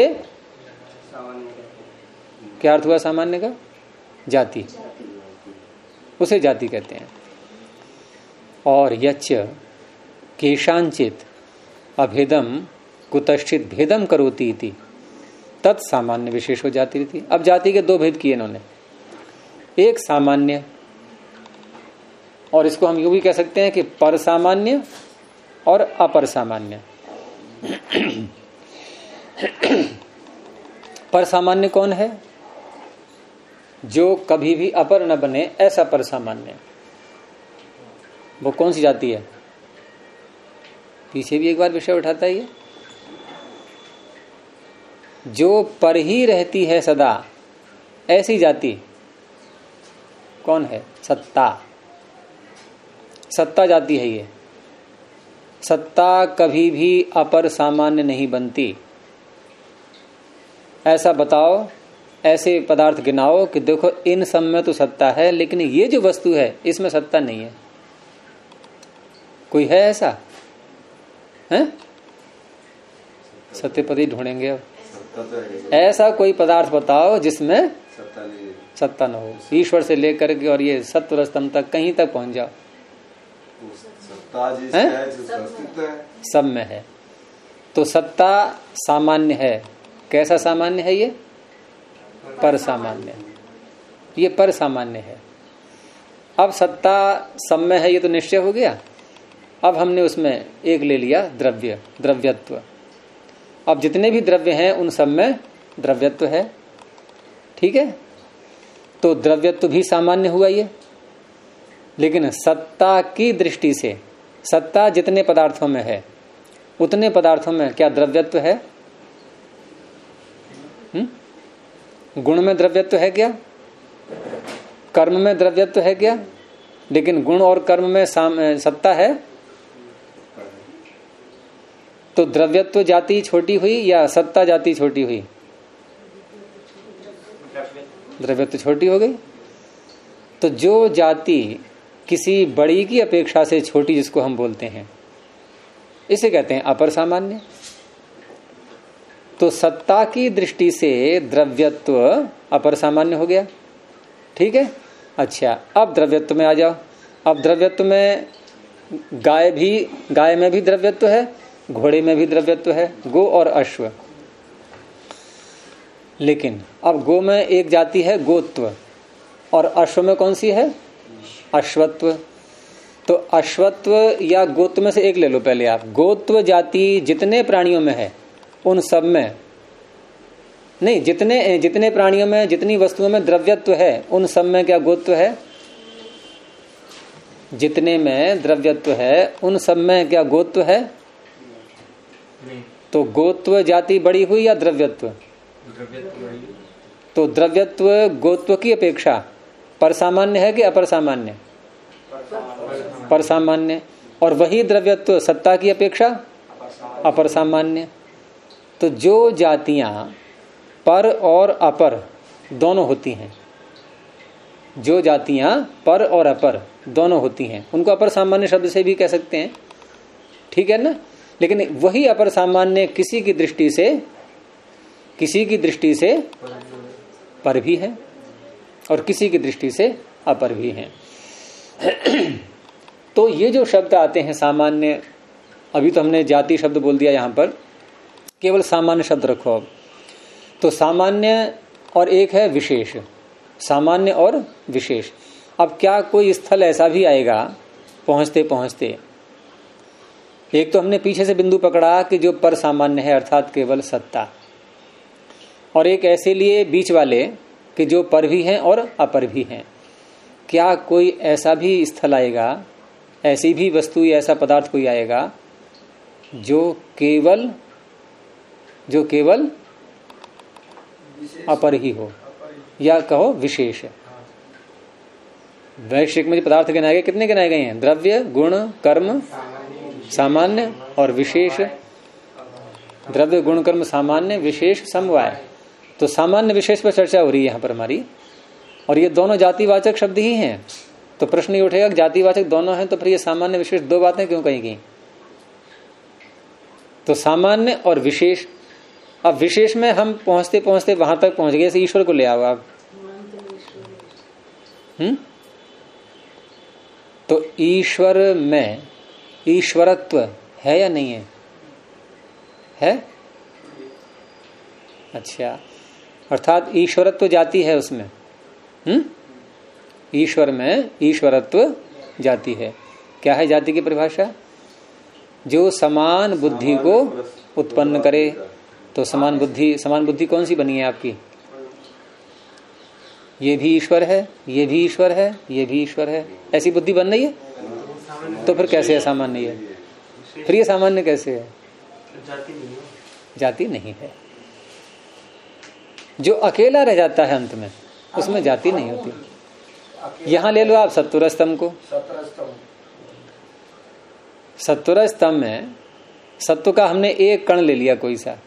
क्या अर्थ हुआ सामान्य का? जाति, उसे जाति कहते हैं। और यच्च केशांचित अभेदम कुतश्चित भेदम करोति इति तत्सामान्य विशेषो जाति थी। अब जाति के 2 भेद किए इन्होंने, एक सामान्य, और इसको हम यूं भी कह सकते हैं कि पर सामान्य और अपर सामान्य। पर सामान्य कौन है? जो कभी भी अपर न बने, ऐसा पर सामान्य। वो कौन सी जाति है? पीछे भी एक बार विषय उठाता है ये, जो पर ही रहती है सदा, ऐसी जाति कौन है? सत्ता। सत्ता जाति है ये। सत्ता कभी भी अपर सामान्य नहीं बनती। ऐसा बताओ, ऐसे पदार्थ गिनाओ कि देखो इन सब में तो सत्ता है, लेकिन ये जो वस्तु है इसमें सत्ता नहीं है। कोई है ऐसा? है? सत्यपति ढूंढेंगे अब। ऐसा कोई पदार्थ बताओ जिसमें सत्ता न हो, ईश्वर से लेकर के और ये सत्व स्तंभ तक, कहीं तक पहुंच जाओ, सब में है। तो सत्ता सामान्य है। कैसा सामान्य है ये? पर सामान्य। ये पर सामान्य है। अब सत्ता सब में है, ये तो निश्चय हो गया। अब हमने उसमें एक ले लिया द्रव्य, द्रव्यत्व। अब जितने भी द्रव्य हैं उन सब में द्रव्यत्व है, ठीक है। तो द्रव्यत्व भी सामान्य हुआ ये, लेकिन सत्ता की दृष्टि से, सत्ता जितने पदार्थों में है उतने पदार्थों में क्या द्रव्यत्व है? गुण में द्रव्यत्व है क्या? कर्म में द्रव्यत्व है क्या? लेकिन गुण और कर्म में सत्ता है। तो द्रव्यत्व जाति छोटी हुई या सत्ता जाति छोटी हुई? द्रव्यत्व छोटी हो गई। तो जो जाति किसी बड़ी की अपेक्षा से छोटी, जिसको हम बोलते हैं, इसे कहते हैं अपर सामान्य। तो सत्ता की दृष्टि से द्रव्यत्व अपर सामान्य हो गया, ठीक है। अच्छा, अब द्रव्यत्व में आ जाओ। अब द्रव्यत्व में गाय में भी द्रव्यत्व है, घोड़े में भी द्रव्यत्व है, गो और अश्व। लेकिन अब गो में एक जाति है गोत्व, और अश्व में कौन सी है? अश्वत्व। तो अश्वत्व या गोत्व में से एक ले लो पहले आप। गोत्व जाति जितने प्राणियों में है उन सब में नहीं, जितने प्राणियों में, जितनी वस्तुओं में द्रव्यत्व है उन सब में क्या गोत्व है? जितने में द्रव्यत्व है उन सब में क्या गोत्व है? नहीं। तो गोत्व जाति बड़ी हुई या द्रव्यत्व? तो द्रव्यत्व गोत्व की अपेक्षा पर सामान्य है कि अपर सामान्य? पर सामान्य। और वही द्रव्यत्व सत्ता की अपेक्षा अपर सामान्य। तो जो जातियां पर और अपर दोनों होती हैं, जो जातियां पर और अपर दोनों होती हैं, उनको अपर सामान्य शब्द से भी कह सकते हैं, ठीक है ना। लेकिन वही अपर सामान्य किसी की दृष्टि से पर भी है और किसी की दृष्टि से अपर भी है। तो ये जो शब्द आते हैं सामान्य, अभी तो हमने जाति शब्द बोल दिया, यहां पर केवल सामान्य शब्द रखो अब। तो सामान्य और एक है विशेष, सामान्य और विशेष। अब क्या कोई स्थल ऐसा भी आएगा पहुंचते पहुंचते, एक तो हमने पीछे से बिंदु पकड़ा कि जो पर सामान्य है अर्थात केवल सत्ता, और एक ऐसे लिए बीच वाले कि जो पर भी हैं और अपर भी हैं। क्या कोई ऐसा भी स्थल आएगा, ऐसी भी वस्तु या ऐसा पदार्थ कोई आएगा जो केवल अपर ही हो, या कहो विशेष? वैश्विक में जो पदार्थ गिनाए गए, कितने गिनाए गए हैं? द्रव्य, गुण, कर्म, सामान्य और विशेष। द्रव्य, गुण, कर्म, सामान्य, विशेष, समवाय। तो सामान्य विशेष पर चर्चा हो रही है यहाँ पर हमारी, और ये दोनों जातिवाचक शब्द ही हैं। तो प्रश्न ये उठेगा कि जातिवाचक दोनों हैं तो फिर ये सामान्य विशेष दो बातें क्यों कही गई? तो सामान्य और विशेष। अब विशेष में हम पहुंचते पहुंचते वहां तक पहुंच गए, जैसे ईश्वर को ले आओ आप। तो ईश्वर में ईश्वरत्व है या नहीं है? अच्छा, अर्थात ईश्वरत्व जाति है उसमें। ईश्वर में ईश्वरत्व जाति है। क्या है जाति की परिभाषा? जो समान बुद्धि को उत्पन्न करे। तो समान बुद्धि कौन सी बनी है आपकी? ये भी ईश्वर है, ये भी ईश्वर है, ये भी ईश्वर है, ऐसी बुद्धि बन रही है। तो फिर कैसे है सामान्य? है फिर ये सामान्य कैसे है? जाति नहीं है। जो अकेला रह जाता है अंत में उसमें जाति नहीं होती। यहां ले लो आप सत्वर स्तंभ को। सत्वर स्तंभ में सत्व का हमने एक कण ले लिया कोई सा,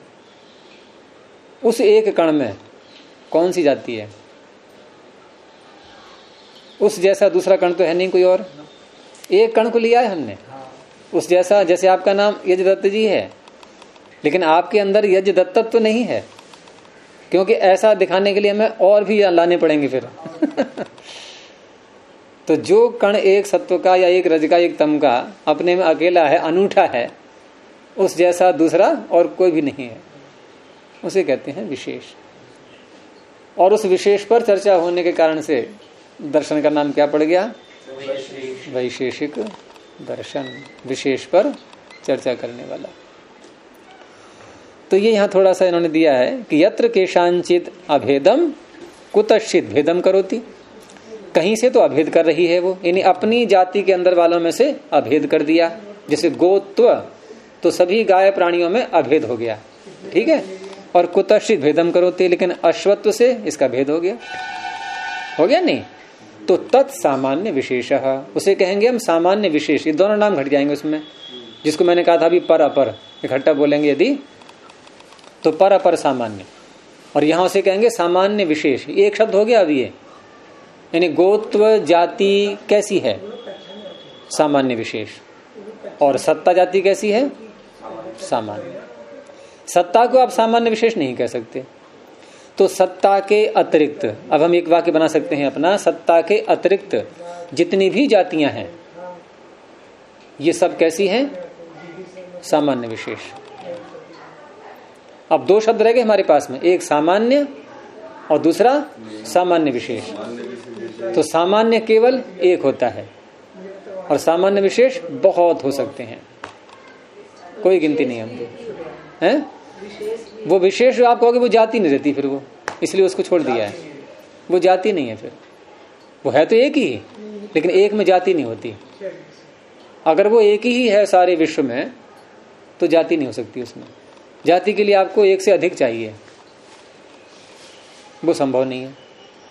उस एक कण में कौन सी जाति है? उस जैसा दूसरा कण तो है नहीं कोई और। एक कण को लिया है हमने उस जैसा। जैसे आपका नाम यजदत्त जी है, लेकिन आपके अंदर यजदत्तत्व तो नहीं है, क्योंकि ऐसा दिखाने के लिए हमें और भी लाने पड़ेंगे फिर। तो जो कण एक सत्व का या एक रज का एक तम का अपने में अकेला है, अनूठा है, उस जैसा दूसरा और कोई भी नहीं है, उसे कहते हैं विशेष। और उस विशेष पर चर्चा होने के कारण से दर्शन का नाम क्या पड़ गया? वैशेषिक दर्शन। विशेष पर चर्चा करने वाला। तो ये यहाँ थोड़ा सा इन्होंने दिया है कि यत्र केशांचित अभेदम कुतश्चित भेदम करोति। कहीं से तो अभेद कर रही है वो, यानी अपनी जाति के अंदर वालों में से अभेद कर दिया। जैसे गोत्व, तो सभी गाय प्राणियों में अभेद हो गया, ठीक है। और कुतश्चित भेदम करोति, लेकिन अश्वत्व से इसका भेद हो गया नहीं। तो तत्सामान्य विशेष, उसे कहेंगे हम सामान्य विशेष। ये दोनों नाम घट जाएंगे उसमें, जिसको मैंने कहा था अभी पर अपर इकट्ठा बोलेंगे यदि, तो पर अपर सामान्य। और यहां उसे कहेंगे सामान्य विशेष। एक शब्द हो गया अभी ये, यानी गोत्व जाति कैसी है? सामान्य विशेष। और सत्ता जाति कैसी है? सामान्य। सत्ता को आप सामान्य विशेष नहीं कह सकते। तो सत्ता के अतिरिक्त, अब हम एक वाक्य बना सकते हैं अपना, सत्ता के अतिरिक्त जितनी भी जातियां हैं ये सब कैसी हैं? सामान्य विशेष। अब दो शब्द रह गए हमारे पास में, एक सामान्य और दूसरा सामान्य विशेष। तो सामान्य केवल एक होता है और सामान्य विशेष बहुत हो सकते हैं, कोई गिनती नहीं हमको है। वो विशेष जो आप कहोगे वो जाति नहीं रहती फिर, वो इसलिए उसको छोड़ दिया है, वो जाति नहीं है फिर, वो है तो एक ही, लेकिन एक में जाति नहीं होती। अगर वो एक ही है सारे विश्व में तो जाति नहीं हो सकती उसमें। जाति के लिए आपको एक से अधिक चाहिए, वो संभव नहीं है।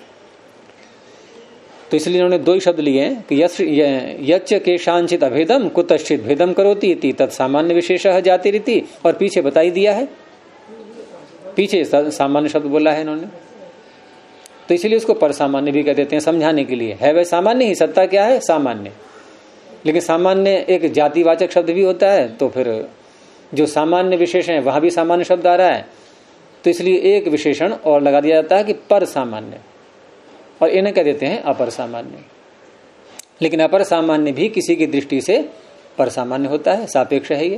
तो इसलिए इन्होंने दो ही शब्द लिए हैं कि यच्च केशांचित अभेदम कुतश्चित भेदम करोति इति तत्सामान्य विशेषः जाति रीति, और पीछे बता ही दिया है, पीछे सामान्य शब्द बोला है इन्होंने, तो इसलिए उसको पर सामान्य भी कह देते हैं समझाने के लिए। है वह सामान्य ही, सत्ता क्या है सामान्य, लेकिन सामान्य एक जातिवाचक शब्द भी होता है, तो फिर जो सामान्य विशेषण है वहां भी सामान्य शब्द आ रहा है, तो इसलिए एक विशेषण और लगा दिया जाता है कि पर सामान्य, और इन्हें कह देते हैं अपर सामान्य। लेकिन अपर सामान्य भी किसी की दृष्टि से पर सामान्य होता है, सापेक्ष है ये।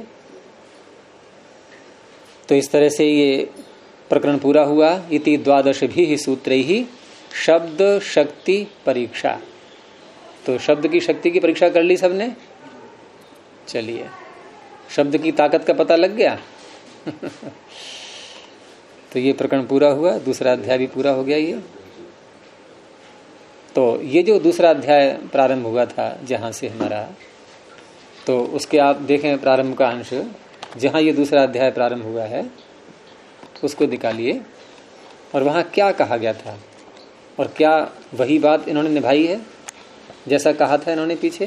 तो इस तरह से ये प्रकरण पूरा हुआ। इति द्वादश भी सूत्रैहि शब्द शक्ति परीक्षा। तो शब्द की शक्ति की परीक्षा कर ली सबने। चलिए, शब्द की ताकत का पता लग गया। तो ये प्रकरण पूरा हुआ, दूसरा अध्याय भी पूरा हो गया ये। तो ये जो दूसरा अध्याय प्रारंभ हुआ था जहां से हमारा, तो उसके आप देखें प्रारंभ का अंश, जहां ये दूसरा अध्याय प्रारंभ हुआ है उसको निकालिए, और वहां क्या कहा गया था और क्या वही बात इन्होंने निभाई है जैसा कहा था इन्होंने पीछे।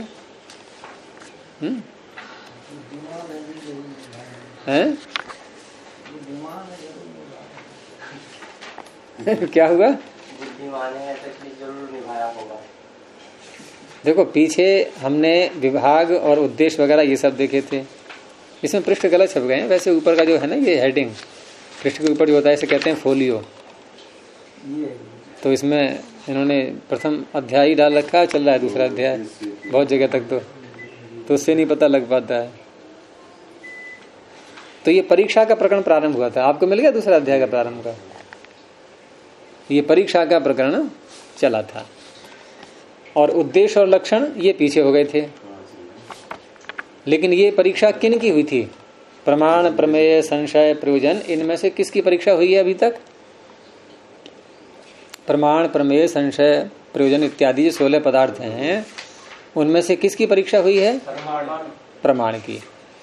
हैं? क्या हुआ? देखो पीछे हमने विभाग और उद्देश्य वगैरह ये सब देखे थे, इसमें पृष्ठ गलत छप गए हैं। वैसे ऊपर का जो है ना ये हेडिंग, पृष्ठ के ऊपर जो होता है इसे कहते हैं फोलियो। तो इसमें इन्होंने प्रथम अध्याय डाल रखा है, चल रहा है दूसरा अध्याय बहुत जगह तक, तो उससे नहीं पता लग पाता है। तो ये परीक्षा का प्रकरण प्रारंभ हुआ था, आपको मिल गया दूसरा अध्याय का प्रारंभ का। ये परीक्षा का प्रकरण चला था, और उद्देश्य और लक्षण ये पीछे हो गए थे। लेकिन ये परीक्षा किन की हुई थी? प्रमाण, प्रमेय, संशय, प्रयोजन, इनमें से किसकी परीक्षा हुई है अभी तक? प्रमाण, प्रमेय, संशय, प्रयोजन इत्यादि जो 16 पदार्थ हैं उनमें से किसकी परीक्षा हुई है? प्रमाण की।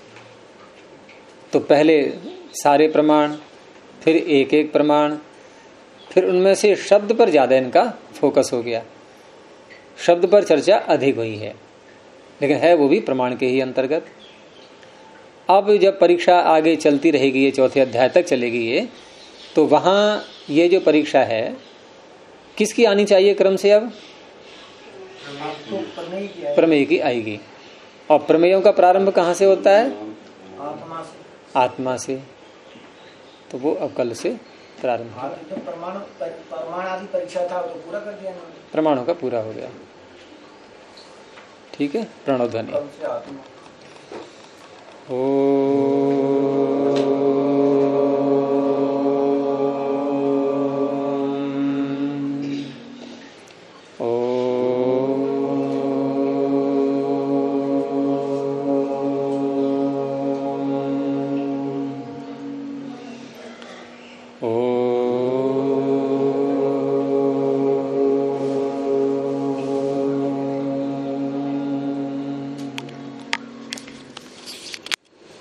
तो पहले सारे प्रमाण, फिर एक एक प्रमाण, फिर उनमें से शब्द पर ज्यादा इनका फोकस हो गया, शब्द पर चर्चा अधिक हुई है, लेकिन है वो भी प्रमाण के ही अंतर्गत। अब जब परीक्षा आगे चलती रहेगी, ये चौथे अध्याय तक चलेगी ये, तो वहां ये जो परीक्षा है किसकी आनी चाहिए क्रम से? अब प्रमेय की आएगी। और प्रमेयों का प्रारंभ कहाँ से होता है? आत्मा से। तो वो अब कल से प्रारंभ होगा।
तो प्रमाण आदि परीक्षा था तो पूरा कर दिया ना,
प्रमाणों का पूरा हो गया। ठीक है, प्रणव ध्वनि। ओ